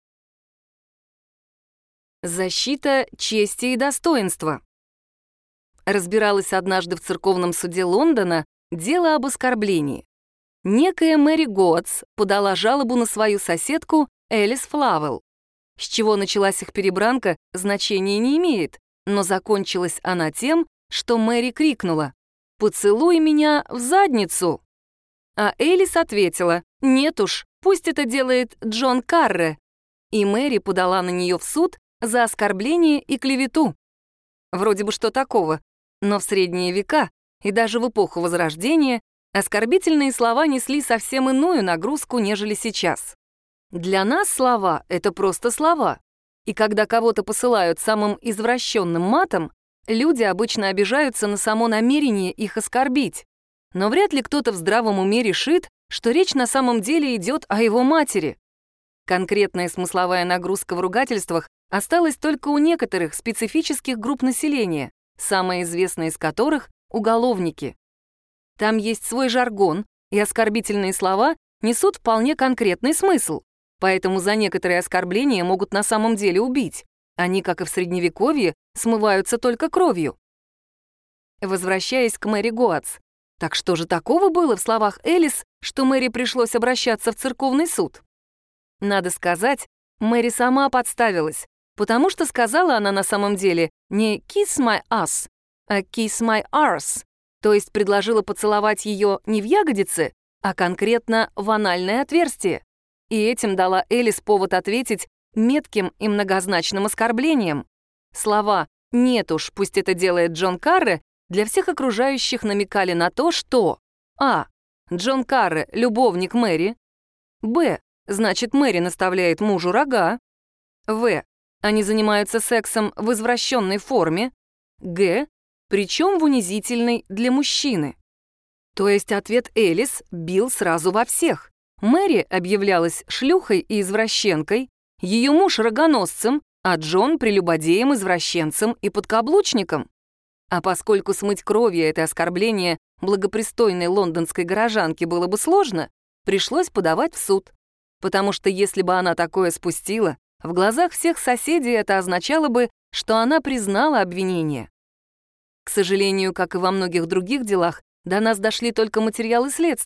Защита чести и достоинства. Разбиралось однажды в церковном суде Лондона дело об оскорблении. Некая Мэри Гоатс подала жалобу на свою соседку Элис Флавелл. С чего началась их перебранка, значения не имеет, но закончилась она тем, что Мэри крикнула: «Поцелуй меня в задницу!» А Элис ответила: «Нет уж, пусть это делает Джон Карре». И Мэри подала на нее в суд за оскорбление и клевету. Вроде бы что такого, но в средние века и даже в эпоху Возрождения оскорбительные слова несли совсем иную нагрузку, нежели сейчас. Для нас слова — это просто слова, и когда кого-то посылают самым извращенным матом, люди обычно обижаются на само намерение их оскорбить. Но вряд ли кто-то в здравом уме решит, что речь на самом деле идет о его матери. Конкретная смысловая нагрузка в ругательствах осталась только у некоторых специфических групп населения, самая известная из которых — уголовники. Там есть свой жаргон, и оскорбительные слова несут вполне конкретный смысл, поэтому за некоторые оскорбления могут на самом деле убить. Они, как и в Средневековье, смываются только кровью. Возвращаясь к Мэри Гоатс, так что же такого было в словах Элис, что Мэри пришлось обращаться в церковный суд? Надо сказать, Мэри сама подставилась, потому что сказала она на самом деле не «kiss my ass», а «kiss my arse», то есть предложила поцеловать ее не в ягодице, а конкретно в анальное отверстие. И этим дала Элис повод ответить метким и многозначным оскорблением. Слова «нет уж, пусть это делает Джон Карре» для всех окружающих намекали на то, что а. Джон Карре — любовник Мэри, б. значит, Мэри наставляет мужу рога, в. они занимаются сексом в извращенной форме, г. причем в унизительной для мужчины. То есть ответ Элис бил сразу во всех. Мэри объявлялась шлюхой и извращенкой, ее муж — рогоносцем, а Джон — прелюбодеем, извращенцем и подкаблучником. А поскольку смыть кровью это оскорбление благопристойной лондонской горожанке было бы сложно, пришлось подавать в суд. Потому что если бы она такое спустила, в глазах всех соседей это означало бы, что она признала обвинение. К сожалению, как и во многих других делах, до нас дошли только материалы следствия,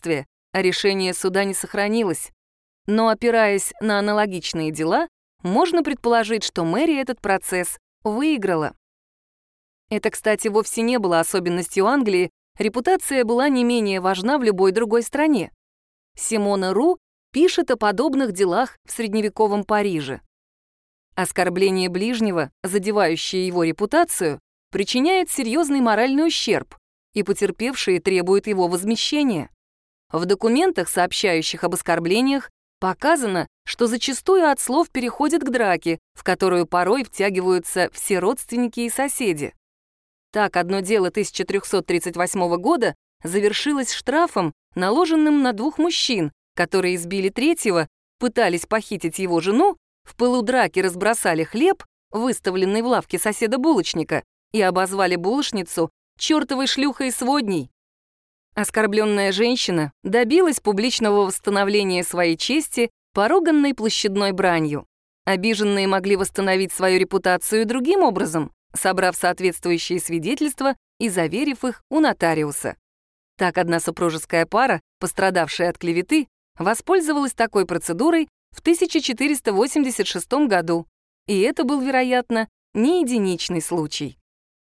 а решение суда не сохранилось. Но, опираясь на аналогичные дела, можно предположить, что Мэри этот процесс выиграла. Это, кстати, вовсе не было особенностью Англии, репутация была не менее важна в любой другой стране. Симона Ру пишет о подобных делах в средневековом Париже. Оскорбление ближнего, задевающее его репутацию, причиняет серьезный моральный ущерб, и потерпевшие требуют его возмещения. В документах, сообщающих об оскорблениях, показано, что зачастую от слов переходит к драке, в которую порой втягиваются все родственники и соседи. Так, одно дело тысяча трёхсот тридцать восьмого года завершилось штрафом, наложенным на двух мужчин, которые избили третьего, пытались похитить его жену, в пылу драки разбросали хлеб, выставленный в лавке соседа-булочника, и обозвали булочницу чертовой шлюхой-сводней. Оскорбленная женщина добилась публичного восстановления своей чести поруганной площадной бранью. Обиженные могли восстановить свою репутацию другим образом, собрав соответствующие свидетельства и заверив их у нотариуса. Так одна супружеская пара, пострадавшая от клеветы, воспользовалась такой процедурой в тысяча четыреста восемьдесят шестом году, и это был, вероятно, не единичный случай.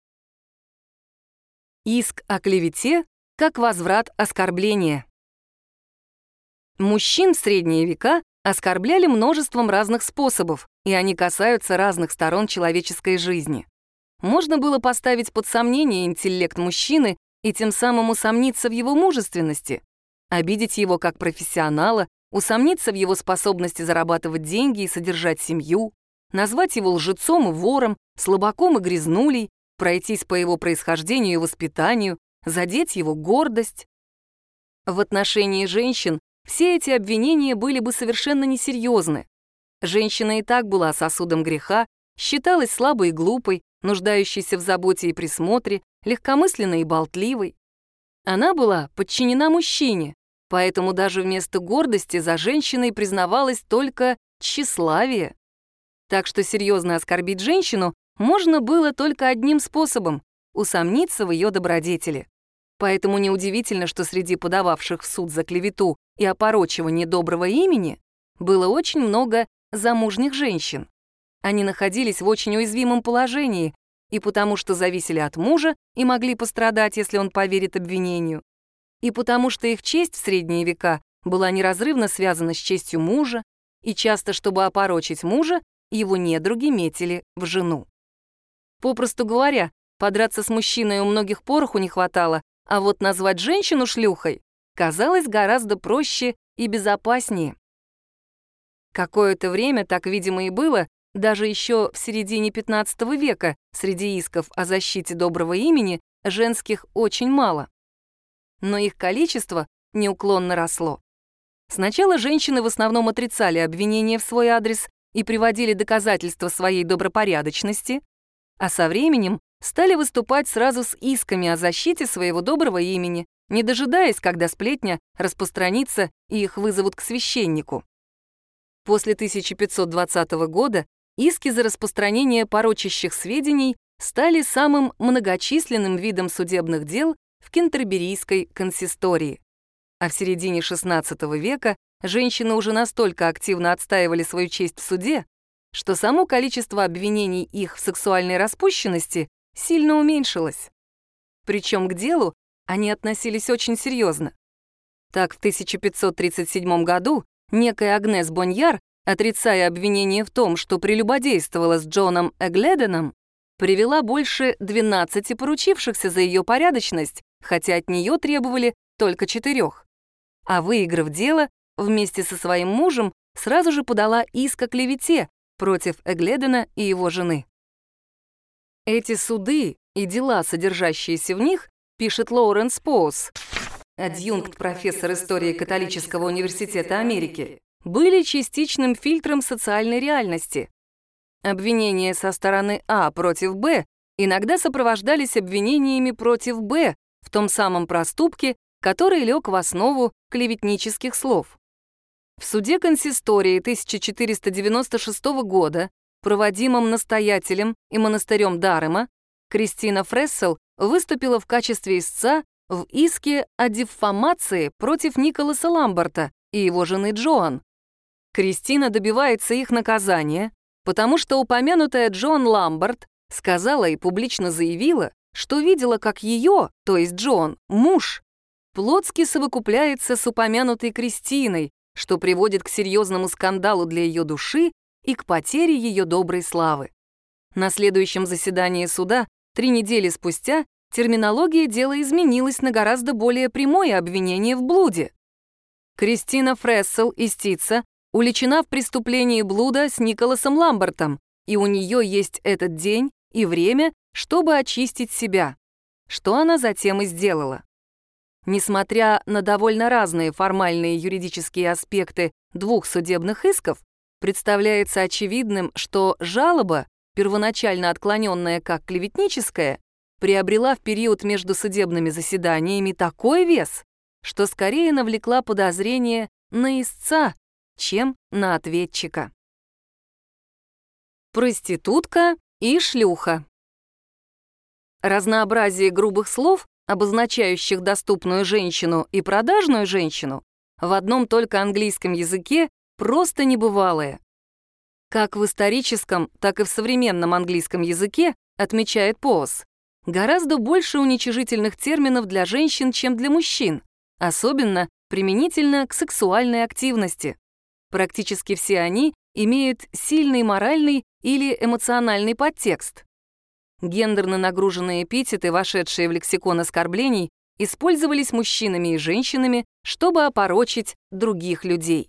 Иск о клевете как возврат оскорбления. Мужчин в средние века оскорбляли множеством разных способов, и они касаются разных сторон человеческой жизни. Можно было поставить под сомнение интеллект мужчины и тем самым усомниться в его мужественности, обидеть его как профессионала, усомниться в его способности зарабатывать деньги и содержать семью, назвать его лжецом и вором, слабаком и грязнулей, пройтись по его происхождению и воспитанию, задеть его гордость. В отношении женщин все эти обвинения были бы совершенно несерьезны. Женщина и так была сосудом греха, считалась слабой и глупой, нуждающейся в заботе и присмотре, легкомысленной и болтливой. Она была подчинена мужчине, поэтому даже вместо гордости за женщиной признавалось только тщеславие. Так что серьезно оскорбить женщину можно было только одним способом — усомниться в ее добродетели. Поэтому неудивительно, что среди подававших в суд за клевету и опорочивание доброго имени было очень много замужних женщин. Они находились в очень уязвимом положении и потому что зависели от мужа и могли пострадать, если он поверит обвинению, и потому что их честь в средние века была неразрывно связана с честью мужа, и часто, чтобы опорочить мужа, его недруги метили в жену. Попросту говоря, подраться с мужчиной у многих пороху не хватало, а вот назвать женщину шлюхой казалось гораздо проще и безопаснее. Какое-то время так, видимо, и было, даже еще в середине пятнадцатого века среди исков о защите доброго имени женских очень мало. Но их количество неуклонно росло. Сначала женщины в основном отрицали обвинения в свой адрес и приводили доказательства своей добропорядочности, а со временем стали выступать сразу с исками о защите своего доброго имени, не дожидаясь, когда сплетня распространится и их вызовут к священнику. После тысяча пятьсот двадцатого года иски за распространение порочащих сведений стали самым многочисленным видом судебных дел в Кентерберийской консистории. А в середине шестнадцатого века женщины уже настолько активно отстаивали свою честь в суде, что само количество обвинений их в сексуальной распущенности сильно уменьшилось. Причем к делу они относились очень серьезно. Так, в тысяча пятьсот тридцать седьмом году некая Агнес Боньяр, отрицая обвинение в том, что прелюбодействовала с Джоном Эгледеном, привела больше двенадцати поручившихся за ее порядочность, хотя от нее требовали только четырех. А выиграв дело, вместе со своим мужем сразу же подала иск о клевете против Эгледена и его жены. Эти суды и дела, содержащиеся в них, пишет Лоуренс Поус, адъюнкт профессор истории Католического университета Америки, были частичным фильтром социальной реальности. Обвинения со стороны А против Б иногда сопровождались обвинениями против Б в том самом проступке, который лег в основу клеветнических слов. В суде консистории тысяча четыреста девяносто шестого года, проводимом настоятелем и монастырем Дарема, Кристина Фрессел выступила в качестве истца в иске о диффамации против Николаса Ламберта и его жены Джоан. Кристина добивается их наказания, потому что упомянутая Джоан Ламберт сказала и публично заявила, что видела, как ее, то есть Джоан, муж, плотски совокупляется с упомянутой Кристиной, что приводит к серьезному скандалу для ее души и к потере ее доброй славы. На следующем заседании суда, три недели спустя, терминология дела изменилась на гораздо более прямое обвинение в блуде. Кристина Фрессел из Титса уличена в преступлении блуда с Николасом Ламбертом, и у нее есть этот день и время, чтобы очистить себя, что она затем и сделала. Несмотря на довольно разные формальные юридические аспекты двух судебных исков, представляется очевидным, что жалоба, первоначально отклоненная как клеветническая, приобрела в период между судебными заседаниями такой вес, что скорее навлекла подозрение на истца, чем на ответчика. Проститутка и шлюха. Разнообразие грубых слов, обозначающих доступную женщину и продажную женщину, в одном только английском языке просто небывалое. Как в историческом, так и в современном английском языке, отмечает Поос, гораздо больше уничижительных терминов для женщин, чем для мужчин, особенно применительно к сексуальной активности. Практически все они имеют сильный моральный или эмоциональный подтекст. Гендерно нагруженные эпитеты, вошедшие в лексикон оскорблений, использовались мужчинами и женщинами, чтобы опорочить других людей.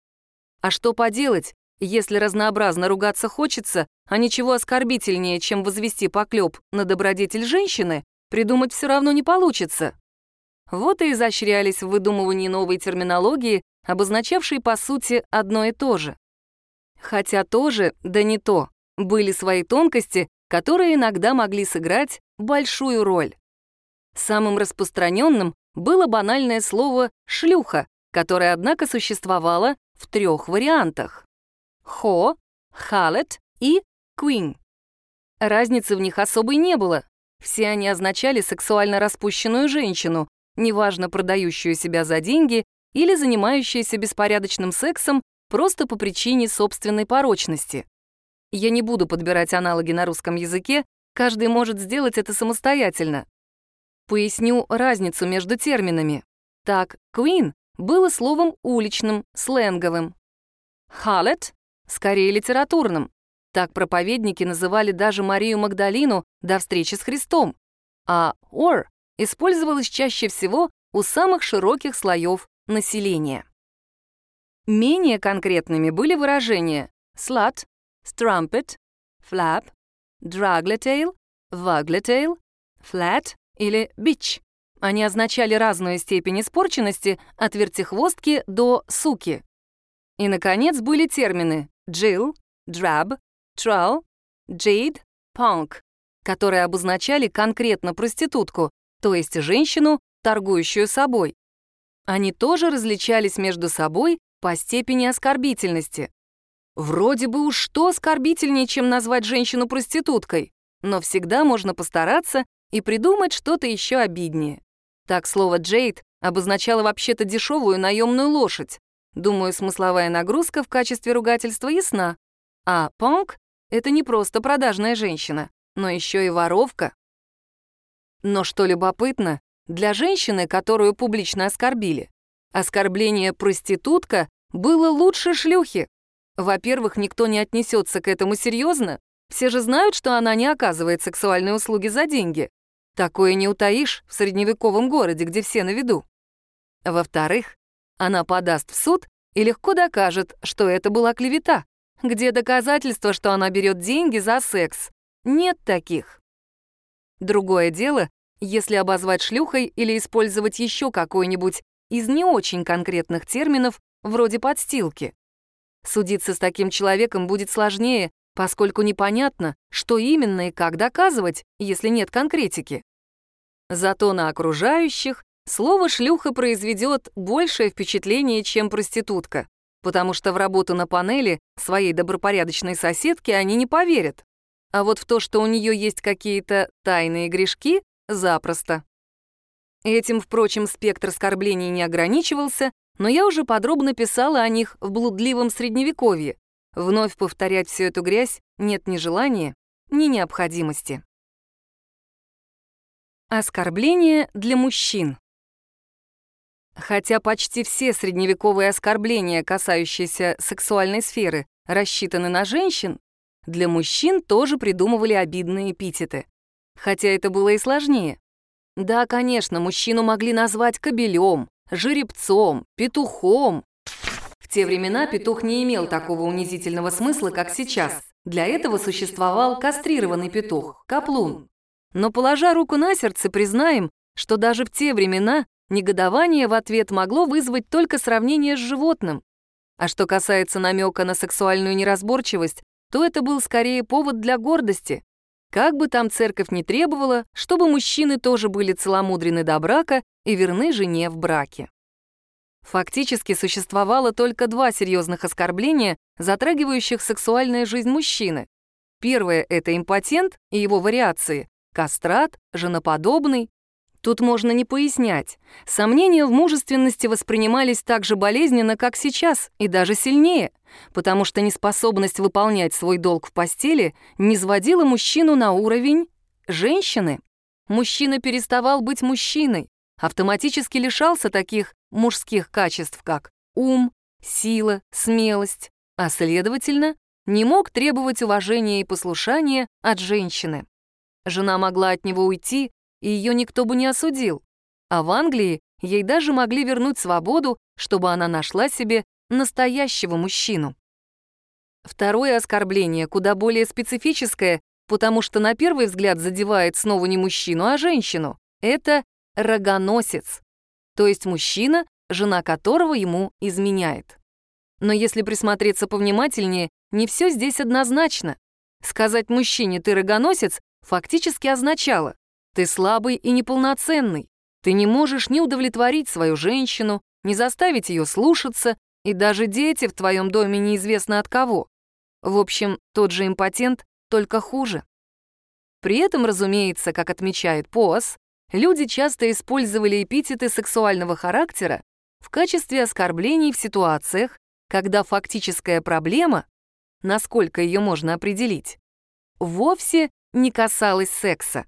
А что поделать, если разнообразно ругаться хочется, а ничего оскорбительнее, чем возвести поклеп на добродетель женщины, придумать все равно не получится. Вот и изощрялись в выдумывании новой терминологии, обозначавшей по сути одно и то же. Хотя тоже, да не то, были свои тонкости, которые иногда могли сыграть большую роль. Самым распространенным было банальное слово «шлюха», которое, однако, существовало в трех вариантах — «хо», «халет» и «queen». Разницы в них особой не было. Все они означали сексуально распущенную женщину, неважно, продающую себя за деньги или занимающуюся беспорядочным сексом просто по причине собственной порочности. Я не буду подбирать аналоги на русском языке, каждый может сделать это самостоятельно. Поясню разницу между терминами. Так, queen было словом уличным, сленговым. Harlot — скорее литературным. Так проповедники называли даже Марию Магдалину до встречи с Христом. А whore использовалось чаще всего у самых широких слоев населения. Менее конкретными были выражения slut, strumpet, flap, dragletail, wagletail, flat или bitch. Они означали разную степень испорченности от вертихвостки до суки. И, наконец, были термины jill, drab, trull, jade, punk, которые обозначали конкретно проститутку, то есть женщину, торгующую собой. Они тоже различались между собой по степени оскорбительности. Вроде бы уж что оскорбительнее, чем назвать женщину проституткой, но всегда можно постараться и придумать что-то еще обиднее. Так слово «джейд» обозначало вообще-то дешевую наемную лошадь. Думаю, смысловая нагрузка в качестве ругательства ясна. А «панк» — это не просто продажная женщина, но еще и воровка. Но что любопытно, для женщины, которую публично оскорбили, оскорбление «проститутка» было лучше шлюхи. Во-первых, никто не отнесется к этому серьезно, все же знают, что она не оказывает сексуальные услуги за деньги. Такое не утаишь в средневековом городе, где все на виду. Во-вторых, она подаст в суд и легко докажет, что это была клевета. Где доказательства, что она берет деньги за секс? Нет таких. Другое дело, если обозвать шлюхой или использовать еще какой-нибудь из не очень конкретных терминов, вроде подстилки. Судиться с таким человеком будет сложнее, поскольку непонятно, что именно и как доказывать, если нет конкретики. Зато на окружающих слово «шлюха» произведет большее впечатление, чем проститутка, потому что в работу на панели своей добропорядочной соседки они не поверят. А вот в то, что у нее есть какие-то тайные грешки, запросто. Этим, впрочем, спектр оскорблений не ограничивался, но я уже подробно писала о них в блудливом Средневековье. Вновь повторять всю эту грязь нет ни желания, ни необходимости. Оскорбления для мужчин. Хотя почти все средневековые оскорбления, касающиеся сексуальной сферы, рассчитаны на женщин, для мужчин тоже придумывали обидные эпитеты. Хотя это было и сложнее. Да, конечно, мужчину могли назвать кобелем, жеребцом, петухом. В те времена петух не имел такого унизительного смысла, как сейчас. Для этого существовал кастрированный петух, каплун. Но, положа руку на сердце, признаем, что даже в те времена негодование в ответ могло вызвать только сравнение с животным. А что касается намека на сексуальную неразборчивость, то это был скорее повод для гордости. Как бы там церковь ни требовала, чтобы мужчины тоже были целомудрены до брака и верны жене в браке. Фактически существовало только два серьезных оскорбления, затрагивающих сексуальную жизнь мужчины. Первое — это импотент и его вариации, кастрат, женоподобный. Тут можно не пояснять. Сомнения в мужественности воспринимались так же болезненно, как сейчас, и даже сильнее, потому что неспособность выполнять свой долг в постели низводила мужчину на уровень женщины. Мужчина переставал быть мужчиной, автоматически лишался таких мужских качеств, как ум, сила, смелость, а, следовательно, не мог требовать уважения и послушания от женщины. Жена могла от него уйти, и ее никто бы не осудил. А в Англии ей даже могли вернуть свободу, чтобы она нашла себе настоящего мужчину. Второе оскорбление куда более специфическое, потому что на первый взгляд задевает снова не мужчину, а женщину. Это рогоносец, то есть мужчина, жена которого ему изменяет. Но если присмотреться повнимательнее, не все здесь однозначно. Сказать мужчине «ты рогоносец» фактически означало: ты слабый и неполноценный, ты не можешь ни удовлетворить свою женщину, ни заставить ее слушаться, и даже дети в твоем доме неизвестно от кого. В общем, тот же импотент, только хуже. При этом, разумеется, как отмечает Поас, люди часто использовали эпитеты сексуального характера в качестве оскорблений в ситуациях, когда фактическая проблема, насколько ее можно определить, вовсе не касалась секса.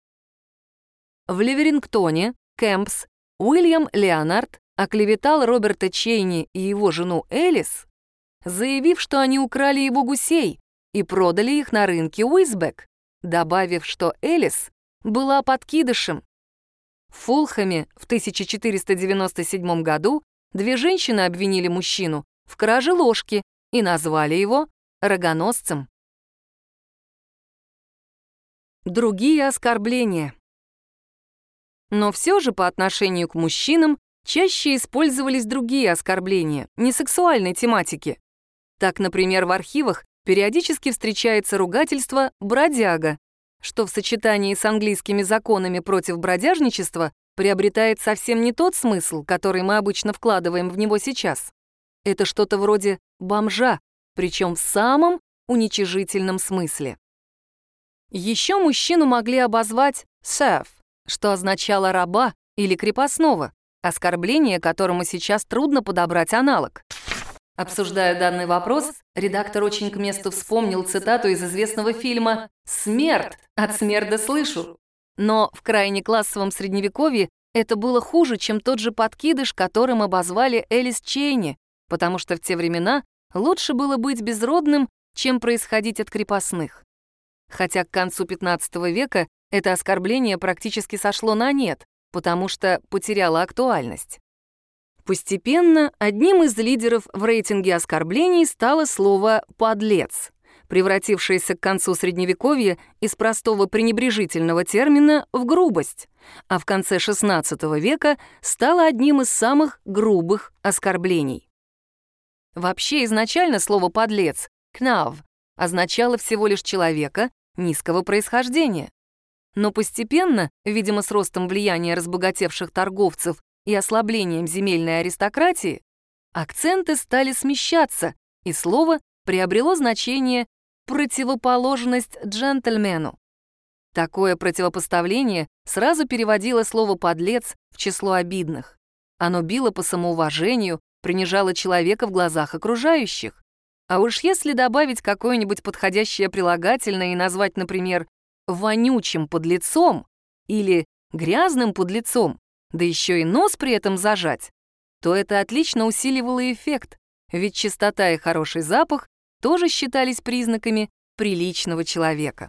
В Ливерингтоне Кэмпс Уильям Леонард оклеветал Роберта Чейни и его жену Элис, заявив, что они украли его гусей и продали их на рынке Уизбек, добавив, что Элис была подкидышем. В Фулхэме в тысяча четыреста девяносто седьмом году две женщины обвинили мужчину в краже ложки и назвали его рогоносцем. Другие оскорбления. Но все же по отношению к мужчинам чаще использовались другие оскорбления, не сексуальной тематики. Так, например, в архивах периодически встречается ругательство «бродяга», что в сочетании с английскими законами против бродяжничества приобретает совсем не тот смысл, который мы обычно вкладываем в него сейчас. Это что-то вроде бомжа, причем в самом уничижительном смысле. Еще мужчину могли обозвать «serf», что означало раба или крепостного, оскорбление, которому сейчас трудно подобрать аналог. Обсуждая данный вопрос, редактор очень к месту вспомнил цитату из известного фильма «Смерть, от смерда слышу». Но в крайне классовом средневековье это было хуже, чем тот же подкидыш, которым обозвали Элис Чейни, потому что в те времена лучше было быть безродным, чем происходить от крепостных. Хотя к концу пятнадцатого века это оскорбление практически сошло на нет, потому что потеряло актуальность. Постепенно одним из лидеров в рейтинге оскорблений стало слово «подлец», превратившееся к концу Средневековья из простого пренебрежительного термина в грубость, а в конце шестнадцатого века стало одним из самых грубых оскорблений. Вообще изначально слово «подлец» «кнав» означало всего лишь человека низкого происхождения. Но постепенно, видимо, с ростом влияния разбогатевших торговцев и ослаблением земельной аристократии, акценты стали смещаться, и слово приобрело значение «противоположность джентльмену». Такое противопоставление сразу переводило слово «подлец» в число обидных. Оно било по самоуважению, принижало человека в глазах окружающих. А уж если добавить какое-нибудь подходящее прилагательное и назвать, например, «вонючим подлецом» или «грязным подлецом», да еще и нос при этом зажать, то это отлично усиливало эффект, ведь чистота и хороший запах тоже считались признаками приличного человека.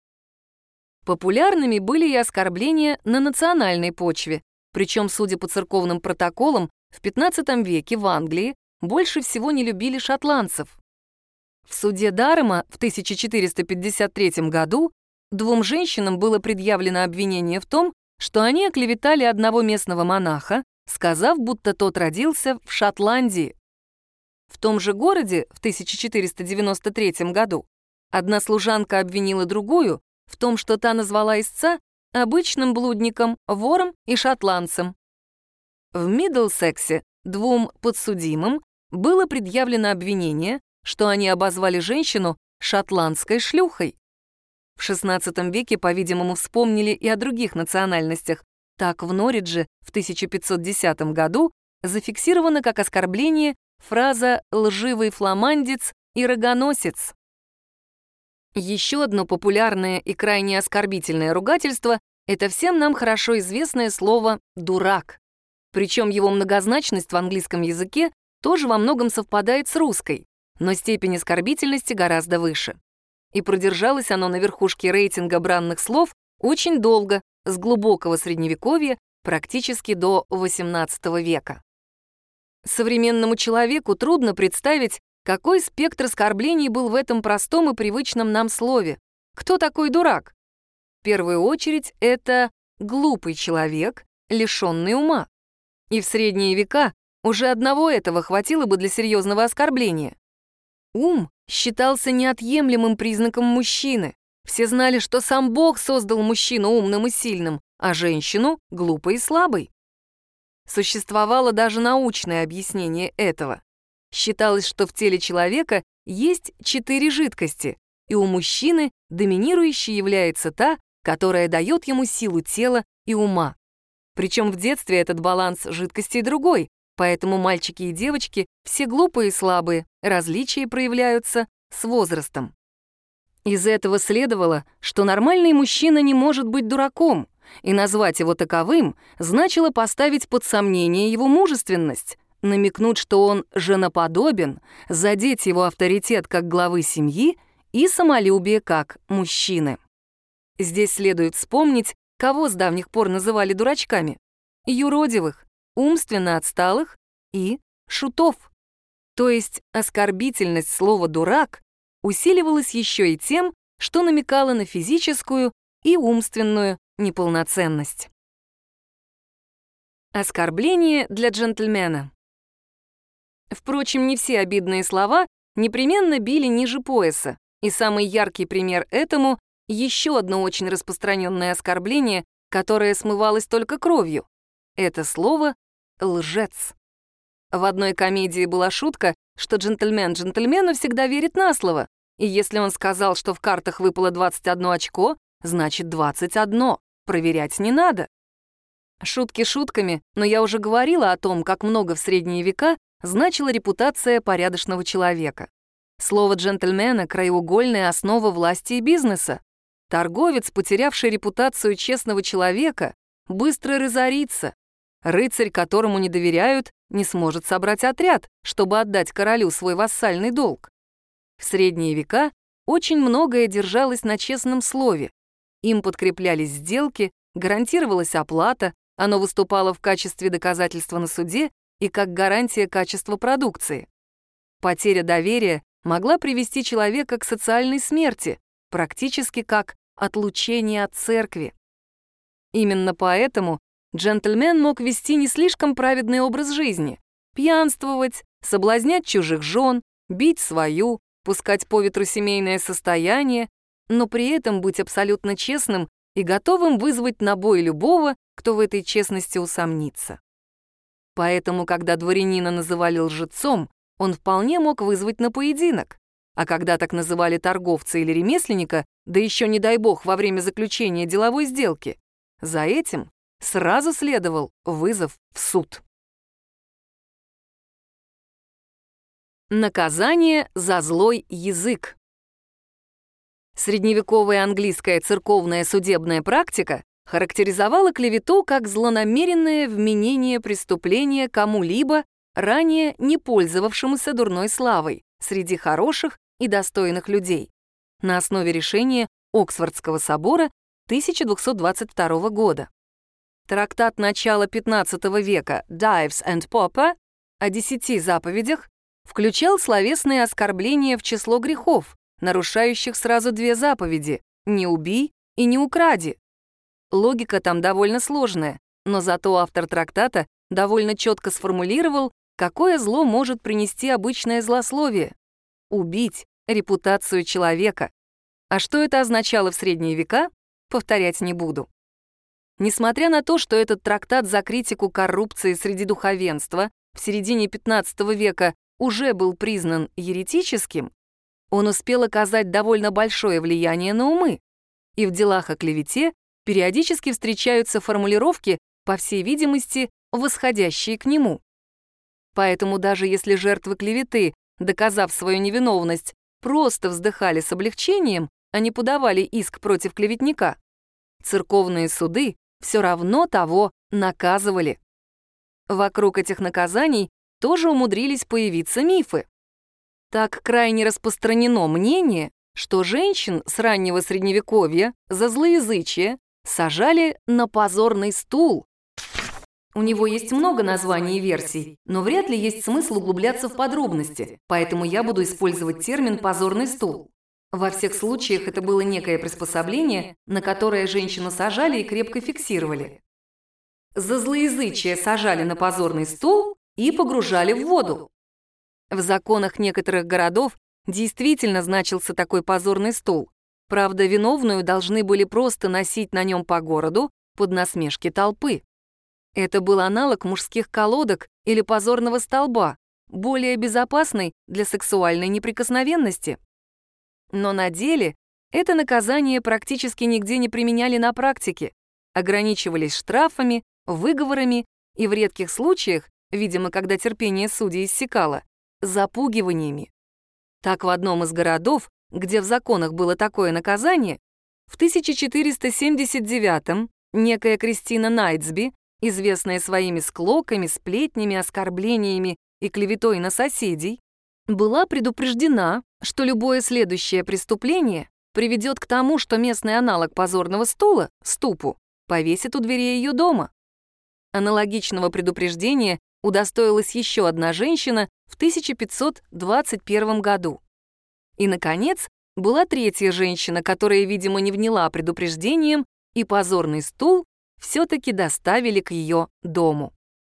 Популярными были и оскорбления на национальной почве, причем, судя по церковным протоколам, в пятнадцатом веке в Англии больше всего не любили шотландцев. В суде Дарема в тысяча четыреста пятьдесят третьем году двум женщинам было предъявлено обвинение в том, что они оклеветали одного местного монаха, сказав, будто тот родился в Шотландии. В том же городе в тысяча четыреста девяносто третьем году одна служанка обвинила другую в том, что та назвала истца обычным блудником, вором и шотландцем. В Миддлсексе двум подсудимым было предъявлено обвинение, что они обозвали женщину шотландской шлюхой. В шестнадцатом веке, по-видимому, вспомнили и о других национальностях. Так в Норридже в тысяча пятьсот десятом году зафиксирована как оскорбление фраза «лживый фламандец» и «рогоносец». Еще одно популярное и крайне оскорбительное ругательство — это всем нам хорошо известное слово «дурак». Причем его многозначность в английском языке тоже во многом совпадает с русской, но степень оскорбительности гораздо выше. И продержалось оно на верхушке рейтинга бранных слов очень долго, с глубокого средневековья практически до восемнадцатого века. Современному человеку трудно представить, какой спектр оскорблений был в этом простом и привычном нам слове. Кто такой дурак? В первую очередь, это глупый человек, лишенный ума. И в средние века уже одного этого хватило бы для серьезного оскорбления. Ум считался неотъемлемым признаком мужчины. Все знали, что сам Бог создал мужчину умным и сильным, а женщину — глупой и слабой. Существовало даже научное объяснение этого. Считалось, что в теле человека есть четыре жидкости, и у мужчины доминирующей является та, которая дает ему силу тела и ума. Причем в детстве этот баланс жидкостей другой, поэтому мальчики и девочки все глупые и слабые, различия проявляются с возрастом. Из этого следовало, что нормальный мужчина не может быть дураком, и назвать его таковым значило поставить под сомнение его мужественность, намекнуть, что он женоподобен, задеть его авторитет как главы семьи и самолюбие как мужчины. Здесь следует вспомнить, кого с давних пор называли дурачками: юродивых, умственно отсталых и шутов. То есть оскорбительность слова «дурак» усиливалась еще и тем, что намекало на физическую и умственную неполноценность. Оскорбление для джентльмена. Впрочем, не все обидные слова непременно били ниже пояса, и самый яркий пример этому — еще одно очень распространенное оскорбление, которое смывалось только кровью. Это слово «лжец». В одной комедии была шутка, что джентльмен джентльмену всегда верит на слово, и если он сказал, что в картах выпало двадцать одно очко, значит двадцать одно, проверять не надо. Шутки шутками, но я уже говорила о том, как много в средние века значила репутация порядочного человека. Слово джентльмена — краеугольная основа власти и бизнеса. Торговец, потерявший репутацию честного человека, быстро разорится. Рыцарь, которому не доверяют, не сможет собрать отряд, чтобы отдать королю свой вассальный долг. В средние века очень многое держалось на честном слове. Им подкреплялись сделки, гарантировалась оплата, оно выступало в качестве доказательства на суде и как гарантия качества продукции. Потеря доверия могла привести человека к социальной смерти, практически как отлучение от церкви. Именно поэтому джентльмен мог вести не слишком праведный образ жизни, пьянствовать, соблазнять чужих жен, бить свою, пускать по ветру семейное состояние, но при этом быть абсолютно честным и готовым вызвать на бой любого, кто в этой честности усомнится. Поэтому, когда дворянина называли лжецом, он вполне мог вызвать на поединок, А когда так называли торговца или ремесленника, да еще, не дай бог, во время заключения деловой сделки, за этим сразу следовал вызов в суд. Наказание за злой язык. Средневековая английская церковная судебная практика характеризовала клевету как злонамеренное вменение преступления кому-либо, ранее не пользовавшемуся дурной славой, среди хороших и достойных людей, на основе решения Оксфордского собора тысяча двести двадцать второго года. Трактат начала пятнадцатого века «Dives and Popper» о десяти заповедях включал словесные оскорбления в число грехов, нарушающих сразу две заповеди «не убий» и «не укради». Логика там довольно сложная, но зато автор трактата довольно четко сформулировал, какое зло может принести обычное злословие — убить репутацию человека. А что это означало в средние века, повторять не буду. Несмотря на то, что этот трактат за критику коррупции среди духовенства в середине пятнадцатого века уже был признан еретическим, он успел оказать довольно большое влияние на умы, и в делах о клевете периодически встречаются формулировки, по всей видимости, восходящие к нему. Поэтому даже если жертвы клеветы, доказав свою невиновность, просто вздыхали с облегчением, а не подавали иск против клеветника, церковные суды все равно того наказывали. Вокруг этих наказаний тоже умудрились появиться мифы. Так крайне распространено мнение, что женщин с раннего Средневековья за злоязычие сажали на позорный стул. У него есть много названий и версий, но вряд ли есть смысл углубляться в подробности, поэтому я буду использовать термин «позорный стул». Во всех случаях это было некое приспособление, на которое женщину сажали и крепко фиксировали. За злоязычие сажали на позорный стул и погружали в воду. В законах некоторых городов действительно значился такой позорный стул. Правда, виновную должны были просто носить на нем по городу под насмешки толпы. Это был аналог мужских колодок или позорного столба, более безопасный для сексуальной неприкосновенности. Но на деле это наказание практически нигде не применяли на практике, ограничивались штрафами, выговорами и в редких случаях, видимо, когда терпение судей иссякало, запугиваниями. Так в одном из городов, где в законах было такое наказание, в тысяча четыреста семьдесят девятом некая Кристина Найтсби, известная своими склоками, сплетнями, оскорблениями и клеветой на соседей, была предупреждена, что любое следующее преступление приведет к тому, что местный аналог позорного стула, ступу, повесит у дверей ее дома. Аналогичного предупреждения удостоилась еще одна женщина в тысяча пятьсот двадцать первом году. И, наконец, была третья женщина, которая, видимо, не вняла предупреждением, и позорный стул все-таки доставили к ее дому.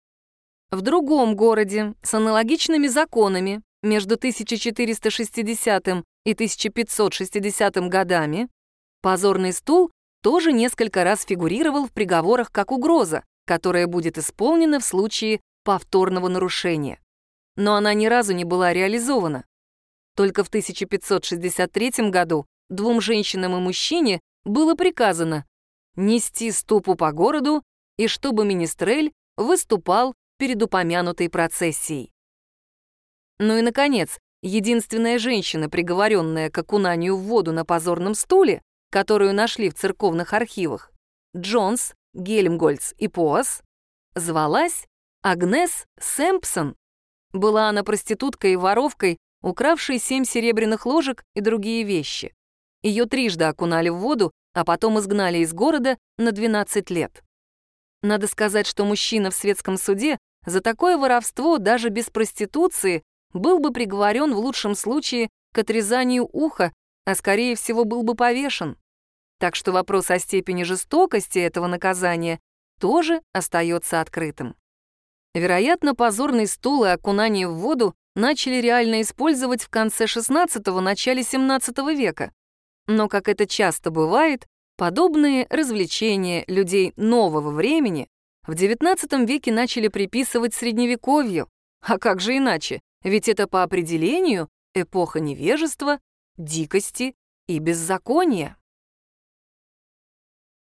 В другом городе с аналогичными законами между тысяча четыреста шестидесятым и тысяча пятьсот шестидесятым годами позорный стул тоже несколько раз фигурировал в приговорах как угроза, которая будет исполнена в случае повторного нарушения. Но она ни разу не была реализована. Только в тысяча пятьсот шестьдесят третьем году двум женщинам и мужчине было приказано нести ступу по городу и чтобы министрель выступал перед упомянутой процессией. Ну и, наконец, единственная женщина, приговоренная к окунанию в воду на позорном стуле, которую нашли в церковных архивах, Джонс, Гельмгольц и Поас, звалась Агнес Сэмпсон. Была она проституткой и воровкой, укравшей семь серебряных ложек и другие вещи. Ее трижды окунали в воду, а потом изгнали из города на двенадцать лет. Надо сказать, что мужчина в светском суде за такое воровство даже без проституции был бы приговорен в лучшем случае к отрезанию уха, а скорее всего был бы повешен. Так что вопрос о степени жестокости этого наказания тоже остается открытым. Вероятно, позорный стул и окунание в воду начали реально использовать в конце шестнадцатого — начале семнадцатого века. Но, как это часто бывает, подобные развлечения людей нового времени в девятнадцатом веке начали приписывать Средневековью. А как же иначе? Ведь это по определению эпоха невежества, дикости и беззакония.